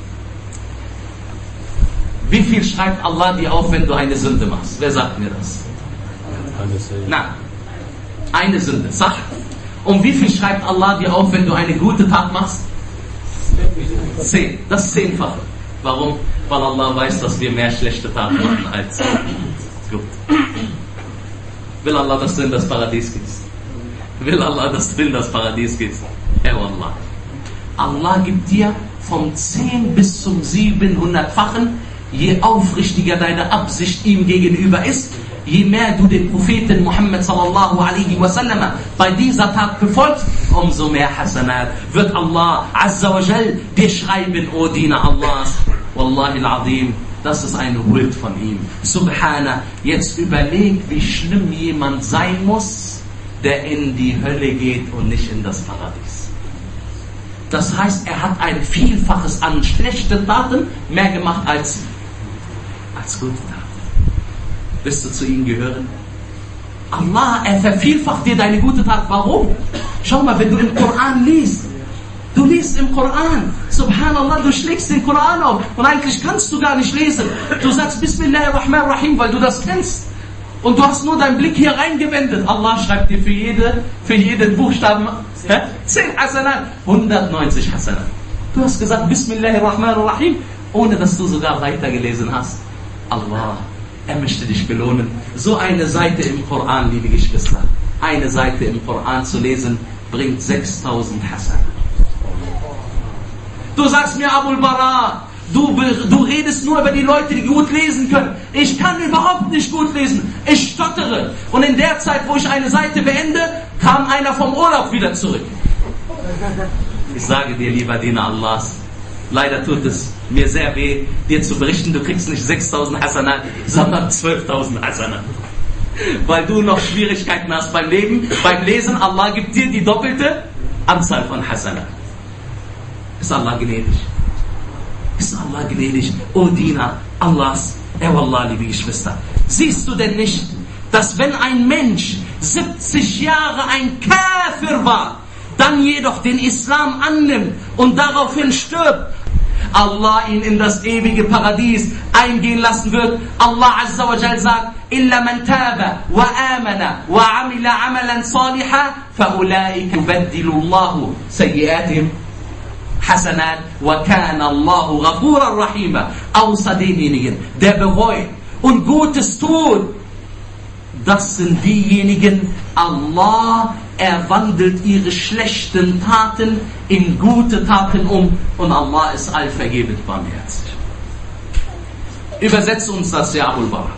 Wie viel schreibt Allah dir auf, wenn du eine Sünde machst? Wer sagt mir das? Na, eine Sünde, sag. Und wie viel schreibt Allah dir auf, wenn du eine gute Tat machst? 10, das 10-fache. Warum? Weil Allah weiß, dass wir mehr schlechte Taten machen als gut. Will Allah, dass du in das Paradies gehst? Will Allah, dass du in das Paradies gehst? Ja, Allah. Allah gibt dir vom 10 bis zum 700-fachen. Je aufrichtiger deine Absicht ihm gegenüber ist, je mehr du den Propheten Muhammad sallallahu alaihi wasallam bei dieser Tat befolgst, umso mehr Hasanat wird Allah Azza wa Jal dir schreiben, O Diener Allahs. Wallahi al-Azim, das ist eine Huld von ihm. Subhana, jetzt überleg, wie schlimm jemand sein muss, der in die Hölle geht und nicht in das Paradies. Das heißt, er hat ein Vielfaches an schlechten Taten mehr gemacht als gute Taten. Willst du zu ihnen gehören? Allah, er vervielfacht dir deine gute Tat. Warum? Schau mal, wenn du im Koran liest. Du liest im Koran. Subhanallah, du schlägst den Koran auf. Und eigentlich kannst du gar nicht lesen. Du sagst Bismillahirrahmanirrahim, weil du das kennst. Und du hast nur deinen Blick hier reingewendet. Allah schreibt dir für jeden Buchstaben 10 Hasanat, 190 Hasanat. Du hast gesagt, Bismillahirrahmanirrahim, ohne dass du sogar weitergelesen hast. Allah, er möchte dich belohnen. So eine Seite im Koran, liebe Geschwister, eine Seite im Koran zu lesen, bringt 6000 Hasan. Du sagst mir, Abul Bara, du redest nur über die Leute, die gut lesen können. Ich kann überhaupt nicht gut lesen. Ich stottere. Und in der Zeit, wo ich eine Seite beende, kam einer vom Urlaub wieder zurück. Ich sage dir, lieber Diener Allahs, leider tut es mir sehr weh, dir zu berichten, du kriegst nicht 6000 Hasanat, sondern 12.000 Hasanat. Weil du noch Schwierigkeiten hast beim Leben, beim Lesen. Allah gibt dir die doppelte Anzahl von Hasanat. Ist Allah gnädig? Ist Allah gnädig? O Diener Allahs, Wallah, liebe Geschwister, siehst du denn nicht, dass wenn ein Mensch 70 Jahre ein Kafir war, dann jedoch den Islam annimmt und daraufhin stirbt, Allah ihn in das ewige Paradies eingehen lassen wird? Allah Azza wa Jal sagt, إِلَّا مَنْ تَابَ وَآمَنَ وَعَمِلَ عَمَلًا صَالِحًا فَأُولَٰئِكَ يُبَدِّلُ اللَّهُ سَيِّئَاتِهِمْ Hasanat wa kana Allahu ghafuran rahima. Außer denjenigen, der bereut und Gutes tut, das sind diejenigen, Allah wandelt ihre schlechten Taten in gute Taten um und Allah ist allvergebend barmherzig. Übersetzt uns das, ja Abul Bara.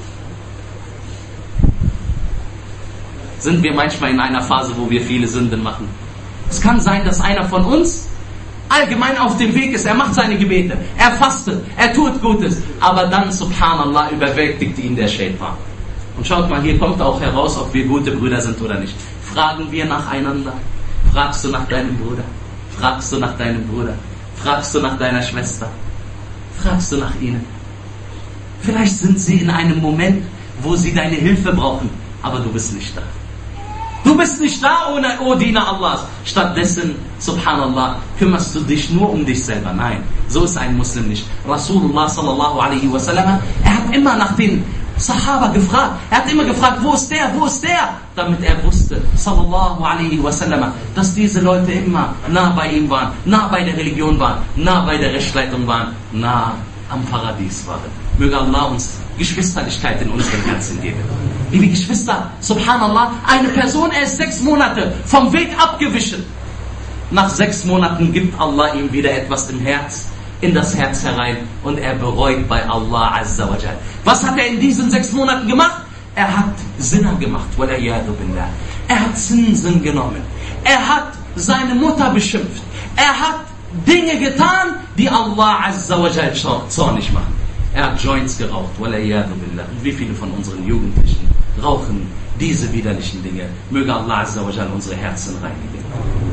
Sind wir manchmal in einer Phase, wo wir viele Sünden machen? Es kann sein, dass einer von uns allgemein auf dem Weg ist, er macht seine Gebete, er fastet, er tut Gutes, aber dann, subhanallah, überwältigt ihn der Shaitan. Und schaut mal, hier kommt auch heraus, ob wir gute Brüder sind oder nicht. Fragen wir nacheinander? Fragst du nach deinem Bruder? Fragst du nach deinem Bruder? Fragst du nach deiner Schwester? Fragst du nach ihnen? Vielleicht sind sie in einem Moment, wo sie deine Hilfe brauchen, aber du bist nicht da. Du bist nicht da, O Diener Allahs. Stattdessen, subhanallah, kümmerst du dich nur um dich selber. Nein, so ist ein Muslim nicht. Rasulullah sallallahu alaihi wasallam, er hat immer nach den Sahaba gefragt. Er hat immer gefragt, wo ist der, wo ist der? Damit er wusste, sallallahu alaihi wasallam, dass diese Leute immer nah bei ihm waren, nah bei der Religion waren, nah bei der Rechtsleitung waren, nah am Paradies waren. Möge Allah uns Geschwisterlichkeit in unseren Herzen geben. Liebe Geschwister, subhanallah, eine Person, er ist 6 Monate vom Weg abgewichen. Nach 6 Monaten gibt Allah ihm wieder etwas im Herz, in das Herz herein und er bereut bei Allah Azza wa Jal. Was hat er in diesen 6 Monaten gemacht? Er hat Zina gemacht, waliyadu billah. Er hat Zinsen genommen. Er hat seine Mutter beschimpft. Er hat Dinge getan, die Allah Azza wa Jal zornig machen. Er hat Joints geraucht, waliyadu billah. Und wie viele von unseren Jugendlichen rauchen diese widerlichen Dinge? Möge Allah Azza wa Jal unsere Herzen reinigen.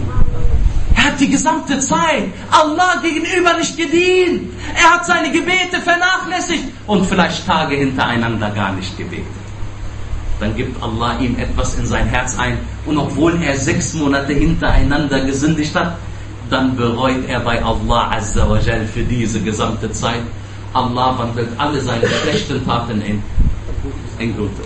Er hat die gesamte Zeit Allah gegenüber nicht gedient. Er hat seine Gebete vernachlässigt und vielleicht Tage hintereinander gar nicht gebetet. Dann gibt Allah ihm etwas in sein Herz ein und obwohl er 6 Monate hintereinander gesündigt hat, dann bereut er bei Allah Azza wa Jal für diese gesamte Zeit. Allah wandelt alle seine schlechten Taten in gute.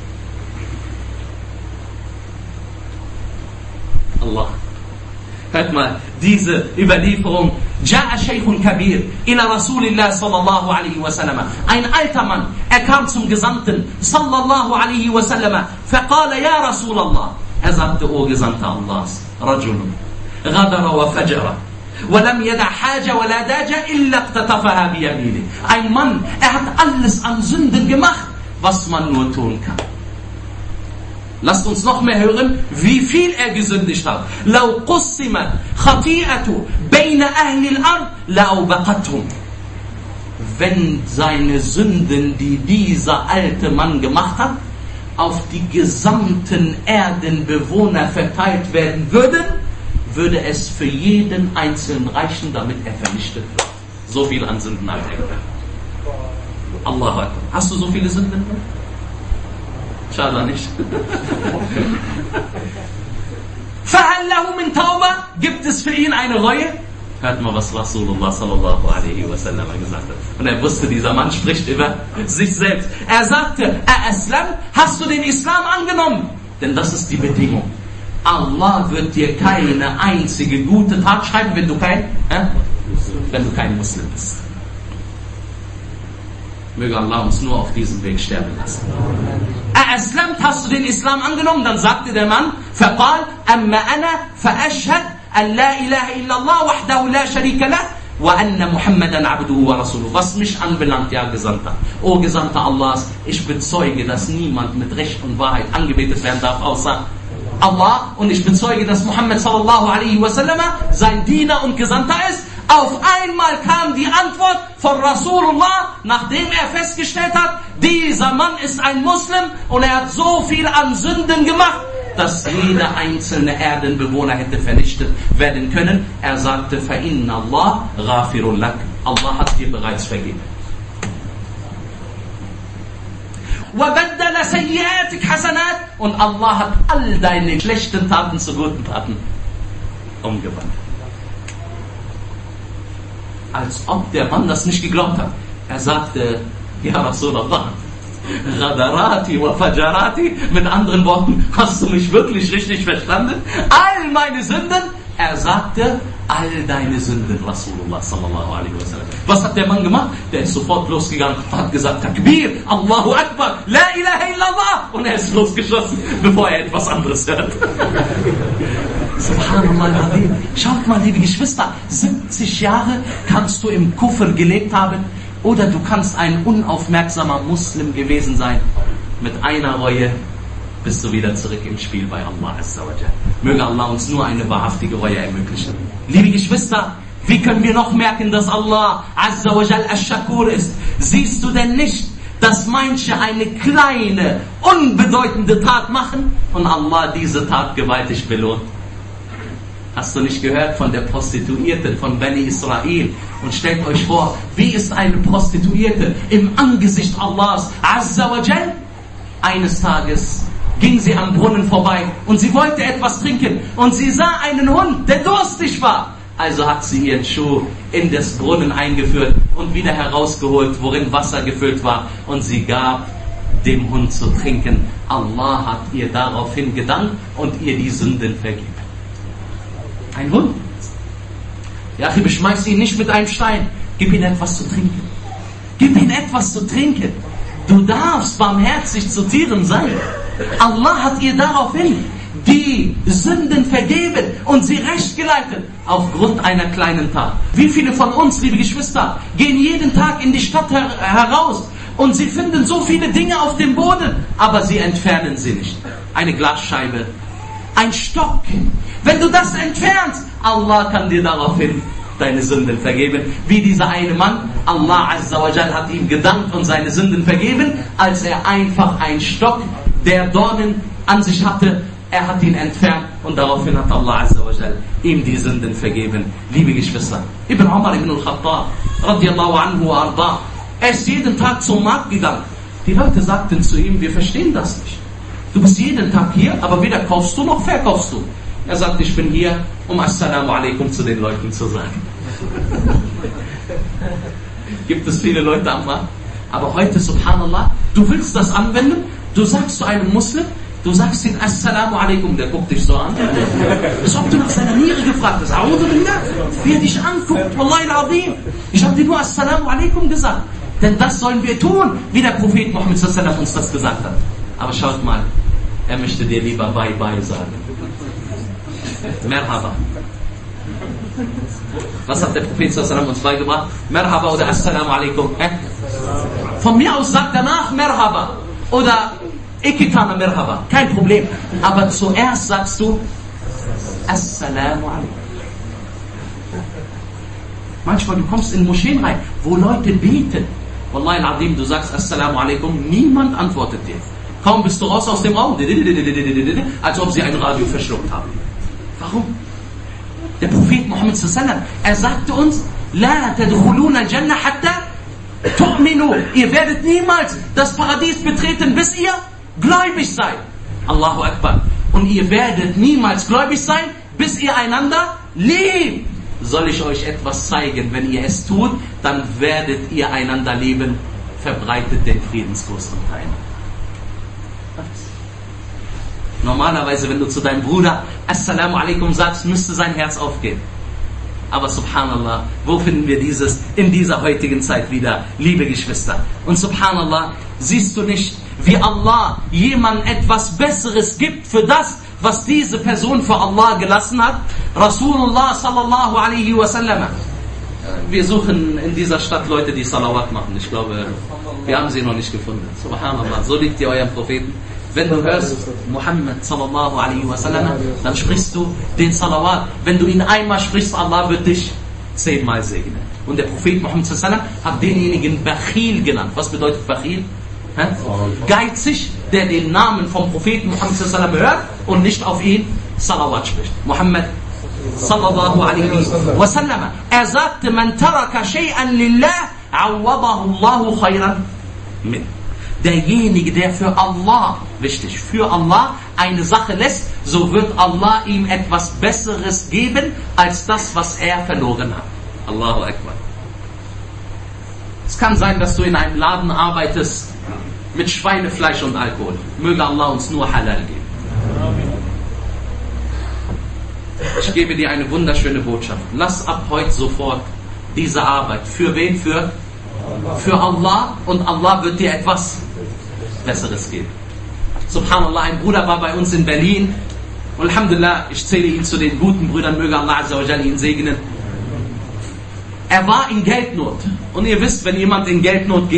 Allah. Hört mal, diese Überlieferung. Ja'a Shaykhun Kabir ila Rasulillah sallallahu alaihi wasallam. Ein alter Mann, er kam zum Gesandten sallallahu alaihi wasallam. Faqala ya Rasulallah. Er sagte, o Gesandter Allahs, Rajulun Ghadara wa Fajara. ولم يدع حاجة ولا داجة إلا اقتطفها بيمينه. Ein Mann, er hat alles an Sünden gemacht, was man nur tun kann. Lasst uns noch mehr hören, wie viel er gesündigt hat. لو قسمت خطيئته بين أهل الأرض لأوبقتهم. Wenn seine Sünden, die dieser alte Mann gemacht hat, auf die gesamten Erdenbewohner verteilt werden würden, würde es für jeden Einzelnen reichen, damit er vernichtet wird. So viel an Sünden hat er gemacht. Allahu Akbar. Hast du so viele Sünden? Schade nicht. فَهَلَّهُ مِنْ تَوْبَةٍ. Gibt es für ihn eine Reue? Hört mal, was Rasulullah sallallahu alaihi wasallam gesagt hat. Und er wusste, dieser Mann spricht über sich selbst. Er sagte, Aslam, hast du den Islam angenommen? Denn das ist die Bedingung. Allah wird dir keine einzige gute Tat schreiben, wenn du kein wenn du kein Muslim bist. Möge Allah uns nur auf diesem Weg sterben lassen. Aslam, hast du den Islam angenommen? Dann sagte der Mann, فقال أما أنا فأشهد أن لا إله إلا الله وحده لا شريك له وأن محمدا عبده ورسوله. Was mich anbelangt, ja Gesandter. O Gesandter Allahs, ich bezeuge, dass niemand mit Recht und Wahrheit angebetet werden darf, außer Allah. Und ich bezeuge, dass Muhammad sallallahu alaihi wasallam sein Diener und Gesandter ist. Auf einmal kam die Antwort von Rasulullah, nachdem er festgestellt hat, dieser Mann ist ein Muslim und er hat so viel an Sünden gemacht, dass jeder einzelne Erdenbewohner hätte vernichtet werden können. Er sagte, فَإِنَّ اللَّهَ غَافِرٌ لَكَ. Allah hat dir bereits vergeben. وَبَدَّلَ سَيِّئَاتِكَ حَسَنَاتٍ. Und Allah hat all deine schlechten Taten zu guten Taten umgewandelt. Als ob der Mann das nicht geglaubt hat. Er sagte, ja Rasulallah, Ghadarati wa Fajarati, mit anderen Worten, hast du mich wirklich richtig verstanden? All meine Sünden? Er sagte, all deine Sünden, Rasulullah sallallahu alaihi wasallam. Was hat der Mann gemacht? Der ist sofort losgegangen und hat gesagt, Takbir, Allahu Akbar, La ilaha illallah. Und er ist losgeschossen, bevor er etwas anderes hört. Subhanallah. Schaut mal, liebe Geschwister, 70 Jahre kannst du im Kufr gelebt haben oder du kannst ein unaufmerksamer Muslim gewesen sein. Mit einer Reue bist du wieder zurück im Spiel bei Allah Azza wa Jalla. Möge Allah uns nur eine wahrhaftige Reue ermöglichen. Liebe Geschwister, wie können wir noch merken, dass Allah Azza wa Jalla Ash-Shakur ist? Siehst du denn nicht, dass manche eine kleine, unbedeutende Tat machen und Allah diese Tat gewaltig belohnt? Hast du nicht gehört von der Prostituierten von Bani Israel? Und stellt euch vor, wie ist eine Prostituierte im Angesicht Allahs Azza wa Jal? Eines Tages ging sie am Brunnen vorbei und sie wollte etwas trinken und sie sah einen Hund, der durstig war. Also hat sie ihren Schuh in das Brunnen eingeführt und wieder herausgeholt, worin Wasser gefüllt war, und sie gab dem Hund zu trinken. Allah hat ihr daraufhin gedankt und ihr die Sünden vergeben. Ein Hund. Ja, ich beschmeiß ihn nicht mit einem Stein. Gib ihm etwas zu trinken. Gib ihm etwas zu trinken. Du darfst barmherzig zu Tieren sein. Allah hat ihr daraufhin die Sünden vergeben und sie recht geleitet aufgrund einer kleinen Tat. Wie viele von uns, liebe Geschwister, gehen jeden Tag in die Stadt heraus und sie finden so viele Dinge auf dem Boden, aber sie entfernen sie nicht. Eine Glasscheibe, ein Stock. Wenn du das entfernst, Allah kann dir daraufhin deine Sünden vergeben. Wie dieser eine Mann, Allah Azza wa Jal hat ihm gedankt und seine Sünden vergeben, als er einfach einen Stock, der Dornen an sich hatte, er hat ihn entfernt und daraufhin hat Allah Azza wa Jal ihm die Sünden vergeben. Liebe Geschwister, Ibn Umar ibn al-Khattab radiyallahu anhu wa arda, er ist jeden Tag zum Markt gegangen. Die Leute sagten zu ihm, wir verstehen das nicht. Du bist jeden Tag hier, aber weder kaufst du noch verkaufst du. Er sagt, ich bin hier, um Assalamu alaikum zu den Leuten zu sagen. Gibt es viele Leute am Markt? Aber heute, subhanallah, du willst das anwenden, du sagst zu einem Muslim, du sagst ihm Assalamu alaikum, der guckt dich so an. Als ob du nach seiner Niere gefragt hast. A'udhu billah, wie er dich anguckt, wallahi al-azim. Ich habe dir nur Assalamu alaikum gesagt. Denn das sollen wir tun, wie der Prophet Muhammad sallallahu alaihi wasallam uns das gesagt hat. Aber schaut mal, er möchte dir lieber Bye Bye sagen. Merhaba. Was hat der Prophet sallallahu alaihi wasallam uns beigebracht? Merhaba oder Assalamu alaikum. Von mir aus sagt danach Merhaba oder Ikitana Merhaba. Kein Problem. Aber zuerst sagst du Assalamu alaikum. Manchmal du kommst in Moscheen rein, wo Leute beten. Wallahi al-Azim, du sagst Assalamu alaikum, niemand antwortet dir. Kaum bist du raus aus dem Raum, als ob sie ein Radio verschluckt haben. Warum? Der Prophet Muhammad sallallahu alaihi wasallam, er sagte uns, La tadkhuluna al-Jannah hatta tu'minu. Ihr werdet niemals das Paradies betreten, bis ihr gläubig seid. Allahu Akbar. Und ihr werdet niemals gläubig sein, bis ihr einander liebt. Soll ich euch etwas zeigen? Wenn ihr es tut, dann werdet ihr einander lieben. Verbreitet den Friedensgruß untereinander. Normalerweise, wenn du zu deinem Bruder Assalamu alaikum sagst, müsste sein Herz aufgehen. Aber subhanallah, wo finden wir dieses in dieser heutigen Zeit wieder, liebe Geschwister? Und subhanallah, siehst du nicht, wie Allah jemandem etwas Besseres gibt für das, was diese Person für Allah gelassen hat? Rasulullah sallallahu alaihi wasallam. Wir suchen in dieser Stadt Leute, die Salawat machen. Ich glaube, wir haben sie noch nicht gefunden. Subhanallah, so liebt ihr euren Propheten. Wenn du hörst Muhammad sallallahu alaihi wasallam, dann sprichst du den Salawat. Wenn du ihn einmal sprichst, Allah wird dich 10-mal segnen. Und der Prophet Muhammad sallallahu alaihi wasallam hat denjenigen Bakhil genannt. Was bedeutet Bakhil? Geizig, der den Namen vom Propheten Muhammad sallallahu alaihi wasallam hört und nicht auf ihn Salawat spricht. Muhammad sallallahu alaihi wasallam. Er sagte, man taraka shay'an lillah, awadahu Allahu khayran min. Derjenige, der für Allah, wichtig, für Allah eine Sache lässt, so wird Allah ihm etwas Besseres geben, als das, was er verloren hat. Allahu Akbar. Es kann sein, dass du in einem Laden arbeitest mit Schweinefleisch und Alkohol. Möge Allah uns nur Halal geben. Ich gebe dir eine wunderschöne Botschaft. Lass ab heute sofort diese Arbeit. Für wen? Für Allah, und Allah wird dir etwas Besseres geben. Subhanallah, ein Bruder war bei uns in Berlin. Und Alhamdulillah, ich zähle ihn zu den guten Brüdern, möge Allah Azza wa Jalla ihn segnen. Er war in Geldnot. Und ihr wisst, wenn jemand in Geldnot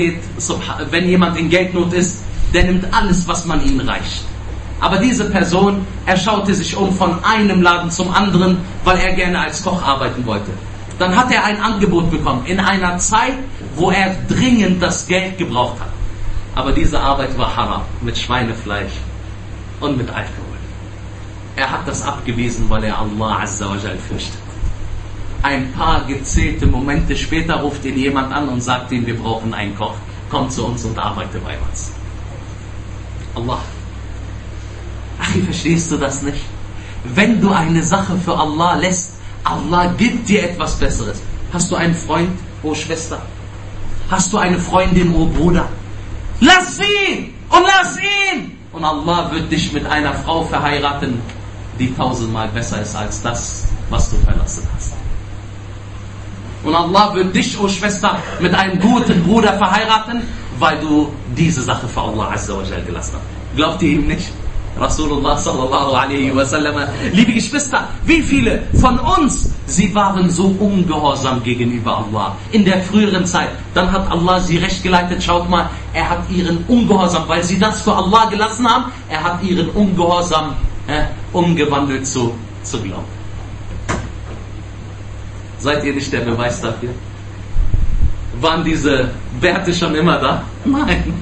ist, der nimmt alles, was man ihm reicht. Aber diese Person, er schaute sich um von einem Laden zum anderen, weil er gerne als Koch arbeiten wollte. Dann hat er ein Angebot bekommen, in einer Zeit, wo er dringend das Geld gebraucht hat. Aber diese Arbeit war haram, mit Schweinefleisch und mit Alkohol. Er hat das abgewiesen, weil er Allah Azza wa Jal fürchtet. Ein paar gezählte Momente später ruft ihn jemand an und sagt ihm, wir brauchen einen Koch. Komm zu uns und arbeite bei uns. Allah. Ach, verstehst du das nicht? Wenn du eine Sache für Allah lässt, Allah gibt dir etwas Besseres. Hast du einen Freund, oh Schwester? Hast du eine Freundin, oh Bruder? Lass ihn! Und lass ihn! Und Allah wird dich mit einer Frau verheiraten, die 1000-mal besser ist als das, was du verlassen hast. Und Allah wird dich, oh Schwester, mit einem guten Bruder verheiraten, weil du diese Sache für Allah Azza wa Jal gelassen hast. Glaubt ihr ihm nicht? Rasulullah sallallahu alaihi wasallam. Liebe Geschwister, wie viele von uns, sie waren so ungehorsam gegenüber Allah in der früheren Zeit. Dann hat Allah sie recht geleitet. Schaut mal, er hat ihren Ungehorsam, weil sie das für Allah gelassen haben, er hat ihren Ungehorsam umgewandelt zu Glauben. Seid ihr nicht der Beweis dafür? Waren diese Werte schon immer da? Nein.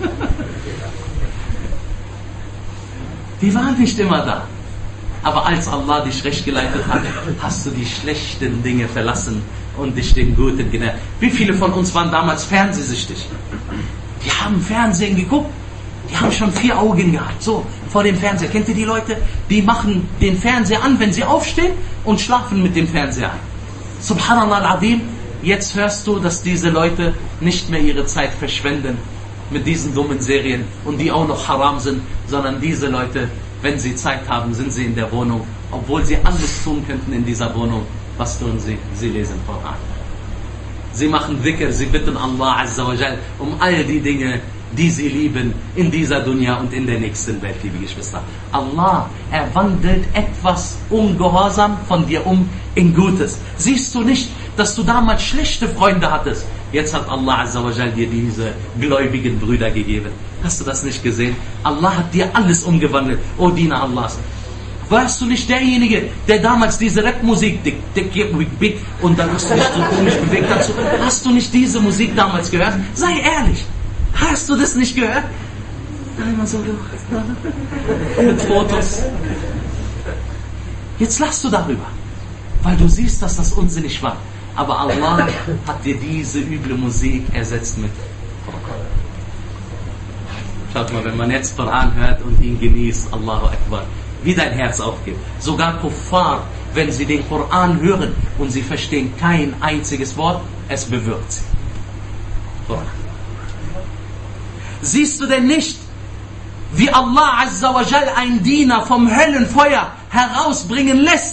Die waren nicht immer da. Aber als Allah dich recht geleitet hat, hast du die schlechten Dinge verlassen und dich dem Guten genähert. Wie viele von uns waren damals fernsehsüchtig? Die haben Fernsehen geguckt. Die haben schon 4 Augen gehabt, so, vor dem Fernseher. Kennt ihr die Leute? Die machen den Fernseher an, wenn sie aufstehen, und schlafen mit dem Fernseher ein. Subhanallah al-Azim, jetzt hörst du, dass diese Leute nicht mehr ihre Zeit verschwenden mit diesen dummen Serien und die auch noch haram sind, sondern diese Leute, wenn sie Zeit haben, sind sie in der Wohnung, obwohl sie alles tun könnten in dieser Wohnung. Was tun sie? Sie lesen Koran. Sie machen Dhikr, sie bitten Allah Azza wa Jal um all die Dinge, die sie lieben in dieser Dunya und in der nächsten Welt, liebe Geschwister. Allah, er wandelt etwas Ungehorsam von dir in Gutes. Siehst du nicht, dass du damals schlechte Freunde hattest? Jetzt hat Allah Azza wa Jal dir diese gläubigen Brüder gegeben. Hast du das nicht gesehen? Allah hat dir alles umgewandelt, O Diener Allahs. Warst du nicht derjenige, der damals diese Rapmusik und dann hast du dich so komisch bewegt dazu? Hast du nicht diese Musik damals gehört? Sei ehrlich. Hast du das nicht gehört? Einmal so mit Fotos. Jetzt lachst du darüber, weil du siehst, dass das unsinnig war. Aber Allah hat dir diese üble Musik ersetzt mit Koran. Schaut mal, wenn man jetzt Koran hört und ihn genießt, Allahu Akbar, wie dein Herz aufgeht. Sogar Kuffar, wenn sie den Koran hören und sie verstehen kein einziges Wort, es bewirkt sie. Koran. Siehst du denn nicht, wie Allah Azza wa Jal einen Diener vom Höllenfeuer herausbringen lässt,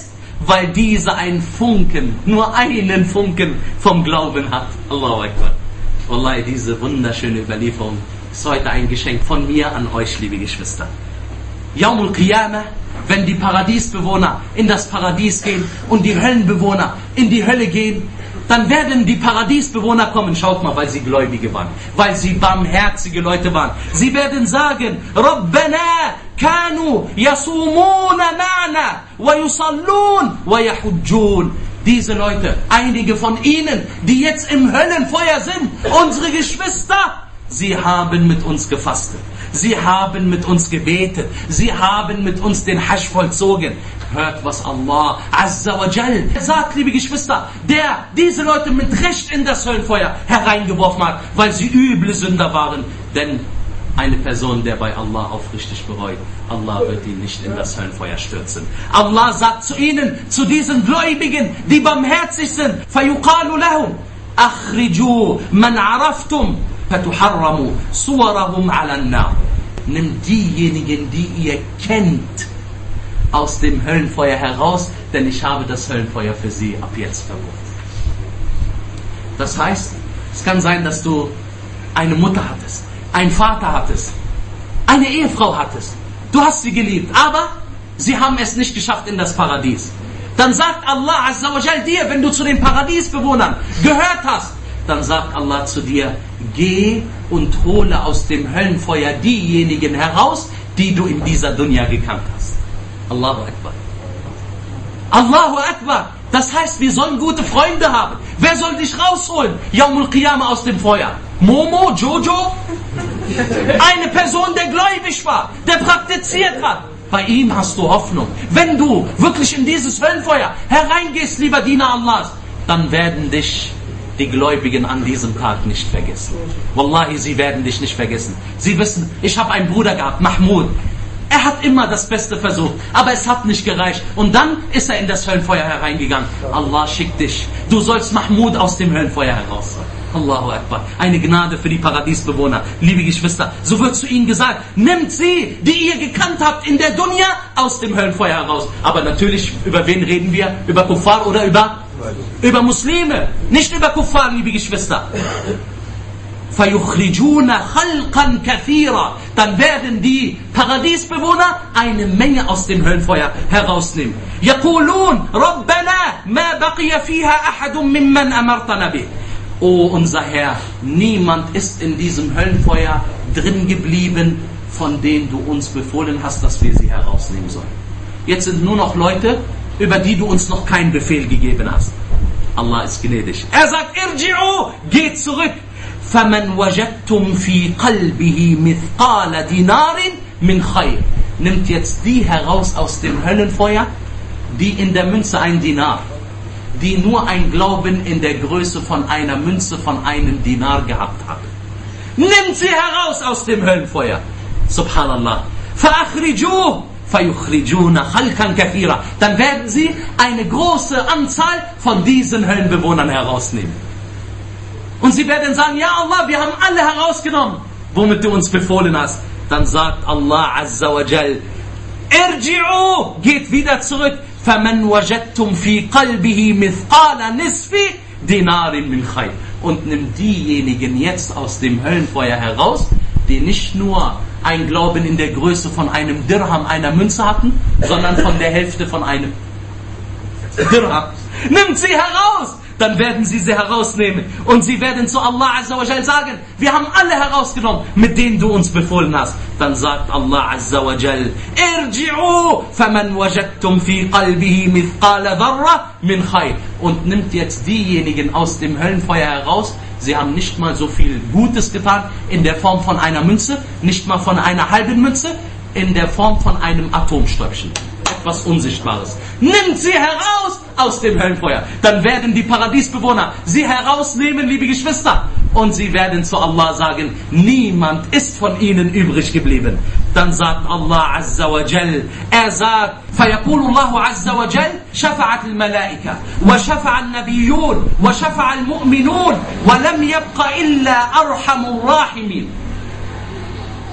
weil diese ein Funken, nur einen Funken vom Glauben hat. Allahu Akbar. Wallahi, diese wunderschöne Überlieferung ist heute ein Geschenk von mir an euch, liebe Geschwister. Yaumul Qiyamah, wenn die Paradiesbewohner in das Paradies gehen und die Höllenbewohner in die Hölle gehen, dann werden die Paradiesbewohner kommen, schaut mal, weil sie Gläubige waren, weil sie barmherzige Leute waren. Sie werden sagen, Rabbana kanu yasumuna ma'na wa yusallun wa yahujjun. Diese Leute, einige von ihnen, die jetzt im Höllenfeuer sind, unsere Geschwister, sie haben mit uns gefastet. Sie haben mit uns gebetet. Sie haben mit uns den Hajj vollzogen. Hört, was Allah Azza wa Jal sagt, liebe Geschwister, der diese Leute mit Recht in das Höllenfeuer hereingeworfen hat, weil sie üble Sünder waren. Denn eine Person, der bei Allah aufrichtig bereut, Allah wird ihn nicht in das Höllenfeuer stürzen. Allah sagt zu ihnen, zu diesen Gläubigen, die barmherzig sind, فَيُقَالُ لَهُمْ أَخْرِجُوا مَنْ عَرَفْتُمْ فَتُحَرَّمُوا صُوَرَهُمْ عَلَى النَّارِ. Nimmt diejenigen, die ihr kennt, aus dem Höllenfeuer heraus, denn ich habe das Höllenfeuer für sie ab jetzt verboten. Das heißt, es kann sein, dass du eine Mutter hattest, einen Vater hattest, eine Ehefrau hattest. Du hast sie geliebt, aber sie haben es nicht geschafft in das Paradies. Dann sagt Allah Azza wa Jal dir, wenn du zu den Paradiesbewohnern gehört hast, dann sagt Allah zu dir, geh und hole aus dem Höllenfeuer diejenigen heraus, die du in dieser Dunya gekannt hast. Allahu Akbar. Allahu Akbar. Das heißt, wir sollen gute Freunde haben. Wer soll dich rausholen? Yaumul Qiyamah aus dem Feuer. Momo, Jojo? Eine Person, der gläubig war, der praktiziert hat. Bei ihm hast du Hoffnung. Wenn du wirklich in dieses Höllenfeuer hereingehst, lieber Diener Allahs, dann werden dich die Gläubigen an diesem Tag nicht vergessen. Wallahi, sie werden dich nicht vergessen. Sie wissen, ich habe einen Bruder gehabt, Mahmoud. Er hat immer das Beste versucht, aber es hat nicht gereicht. Und dann ist er in das Höllenfeuer hereingegangen. Allah schickt dich. Du sollst Mahmoud aus dem Höllenfeuer heraus. Allahu Akbar. Eine Gnade für die Paradiesbewohner. Liebe Geschwister, so wird zu ihnen gesagt, nimmt sie, die ihr gekannt habt in der Dunya, aus dem Höllenfeuer heraus. Aber natürlich, über wen reden wir? Über Kuffar oder über Muslime? Nicht über Kuffar, liebe Geschwister. فَيُخْرِجُونَ خَلْقًا كَثِيرًا. Dann werden die Paradiesbewohner eine Menge aus dem Höllenfeuer herausnehmen. يَقُولُونَ رَبَّنَا مَا بَقِيَ فِيهَا أَحَدٌ مِّمَّنْ أَمَرْتَنَا بِهِ. O unser Herr, niemand ist in diesem Höllenfeuer drin geblieben, von denen du uns befohlen hast, dass wir sie herausnehmen sollen. Jetzt sind nur noch Leute, über die du uns noch keinen Befehl gegeben hast. Allah ist gnädig. Er sagt, irji'u, geht zurück. فَمَنْ وَجَدْتُمْ فِي قَلْبِهِ مِثْقَالَ دِينَارٍ مِنْ خَيْرٍ. Nimmt jetzt die heraus aus dem Höllenfeuer, die in der Münze ein Dinar, die nur ein Glauben in der Größe von einer Münze von einem Dinar gehabt hat. Nimmt sie heraus aus dem Höllenfeuer. Subhanallah. فَأَخْرِجُوهُ فَيُخْرِجُونَ خَلْقًا كَثِيرًا. Dann werden sie eine große Anzahl von diesen Höllenbewohnern herausnehmen. Und sie werden sagen, ja Allah, wir haben alle herausgenommen, womit du uns befohlen hast. Dann sagt Allah Azza wa Jal, irji'u, geht wieder zurück. فَمَنْ وَجَدْتُمْ فِي قَلْبِهِ مِثْقَالَ نِصْفِ دِينَارٍ مِنْ خَيْرٍ. Und nimmt diejenigen jetzt aus dem Höllenfeuer heraus, die nicht nur ein Glauben in der Größe von einem Dirham, einer Münze hatten, sondern von der Hälfte von einem Dirham. Nimmt sie heraus! Dann werden sie herausnehmen und sie werden zu Allah Azza wa Jal sagen, wir haben alle herausgenommen, mit denen du uns befohlen hast. Dann sagt Allah Azza wa Jal, irji'u faman wajadtum fi qalbihi mithqala dharra min khayr. Und nimmt jetzt diejenigen aus dem Höllenfeuer heraus, sie haben nicht mal so viel Gutes getan, in der Form von einer Münze, nicht mal von einer halben Münze, in der Form von einem Atomstäubchen. Etwas Unsichtbares. Nimmt sie heraus aus dem Höllenfeuer. Dann werden die Paradiesbewohner sie herausnehmen, liebe Geschwister. Und sie werden zu Allah sagen, niemand ist von ihnen übrig geblieben. Dann sagt Allah Azza wa Jal, er sagt, فَيَقُولُ اللَّهُ عَزَّ وَجَلْ شَفَعَتِ الْمَلَائِكَةِ وَشَفَعَ النَّبِيُّونَ وَشَفَعَ الْمُؤْمِنُونَ وَلَمْ يَبْقَ إِلَّا أَرْحَمُ الرَّاحِمِينَ.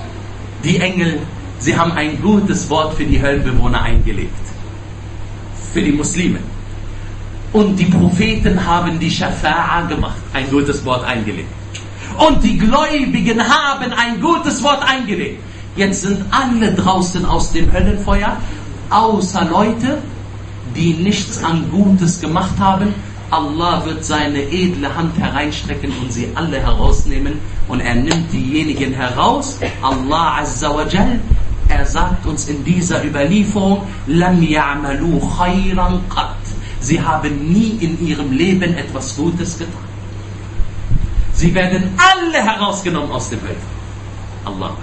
Die Engel, sie haben ein gutes Wort für die Höllenbewohner eingelegt. für die Muslime. Und die Propheten haben die Schafa'a gemacht, ein gutes Wort eingelegt. Und die Gläubigen haben ein gutes Wort eingelegt. Jetzt sind alle draußen aus dem Höllenfeuer, außer Leute, die nichts an Gutes gemacht haben. Allah wird seine edle Hand hereinstrecken und sie alle herausnehmen. Und er nimmt diejenigen heraus. Allah Azza wa Jal, er sagt uns in dieser Überlieferung, Lam ya'malu khayran qat. Sie haben nie in ihrem Leben etwas Gutes getan. Sie werden alle herausgenommen aus dem Höllenfeuer. Allah.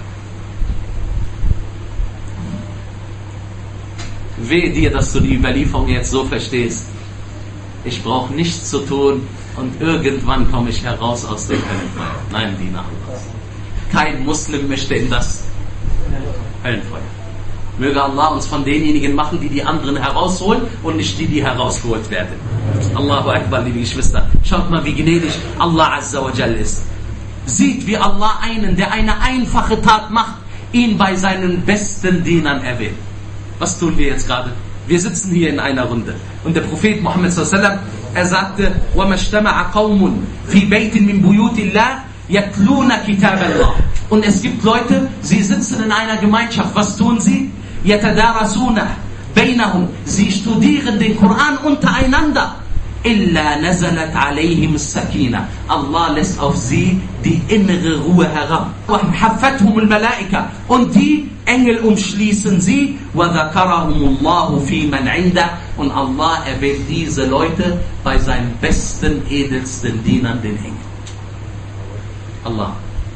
Wehe dir, dass du die Überlieferung jetzt so verstehst. Ich brauche nichts zu tun und irgendwann komme ich heraus aus dem Höllenfeuer. Nein, Diener Allahs. Kein Muslim möchte in das Höllenfeuer. Möge Allah uns von denjenigen machen, die die anderen herausholen und nicht die, die herausgeholt werden. Allahu Akbar, liebe Geschwister. Schaut mal, wie gnädig Allah Azza wa Jal ist. Sieht, wie Allah einen, der eine einfache Tat macht, ihn bei seinen besten Dienern erwähnt. Was tun wir jetzt gerade? Wir sitzen hier in einer Runde. Und der Prophet Muhammad sallallahu alaihi wasallam, er sagte, وَمَا اجْتَمَعَ قَوْمٌ فِي بَيْتٍ مِّن بُيُوتِ اللَّهِ يَتْلُونَ كِتَابَ اللَّهِ. Und es gibt Leute, sie sitzen in einer Gemeinschaft. Was tun sie? يَتَدَارَسُونَ بَيْنَهُمْ. Sie studieren den Koran untereinander. إِلَّا نَزَلَتْ عَلَيْهِمُ السَّكِينَةُ. Allah lässt auf sie die innere Ruhe herab. وَحَفَّتْهُمُ الْمَلَائِكَةُ. Und die Engel umschließen sie. وَذَكَرَهُمُ اللَّهُ فِي مَنْ عِنْدَهُ. Und Allah erwähnt diese Leute bei seinen besten, edelsten Dienern, den Engeln. Allah.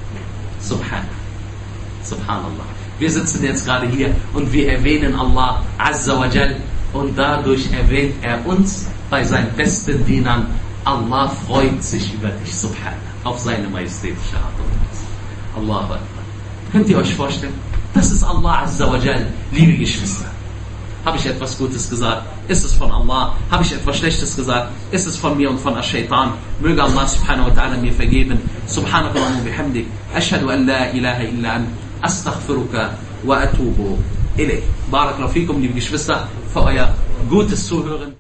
Subhanallah. Wir sitzen jetzt gerade hier und wir erwähnen Allah Azza wa Jal und dadurch erwähnt er uns bei seinen besten Dienern. Allah freut sich über dich, Subhanallah, auf seine majestätische Art und Weise. Allahu Akbar. Könnt ihr euch vorstellen? Das ist Allah Azza wa Jal, liebe Geschwister. Habe ich etwas Gutes gesagt? Ist es von Allah? Habe ich etwas Schlechtes gesagt? Ist es von mir und von Ash-Shaytan? Möge Allah subhanahu wa ta'ala mir vergeben. Subhanakallah wa bihamdik. Ashhadu an la ilaha illa an. Astaghfiruka wa atubu ilayk. Barakallahu fikum, liebe Geschwister, für euer gutes Zuhören.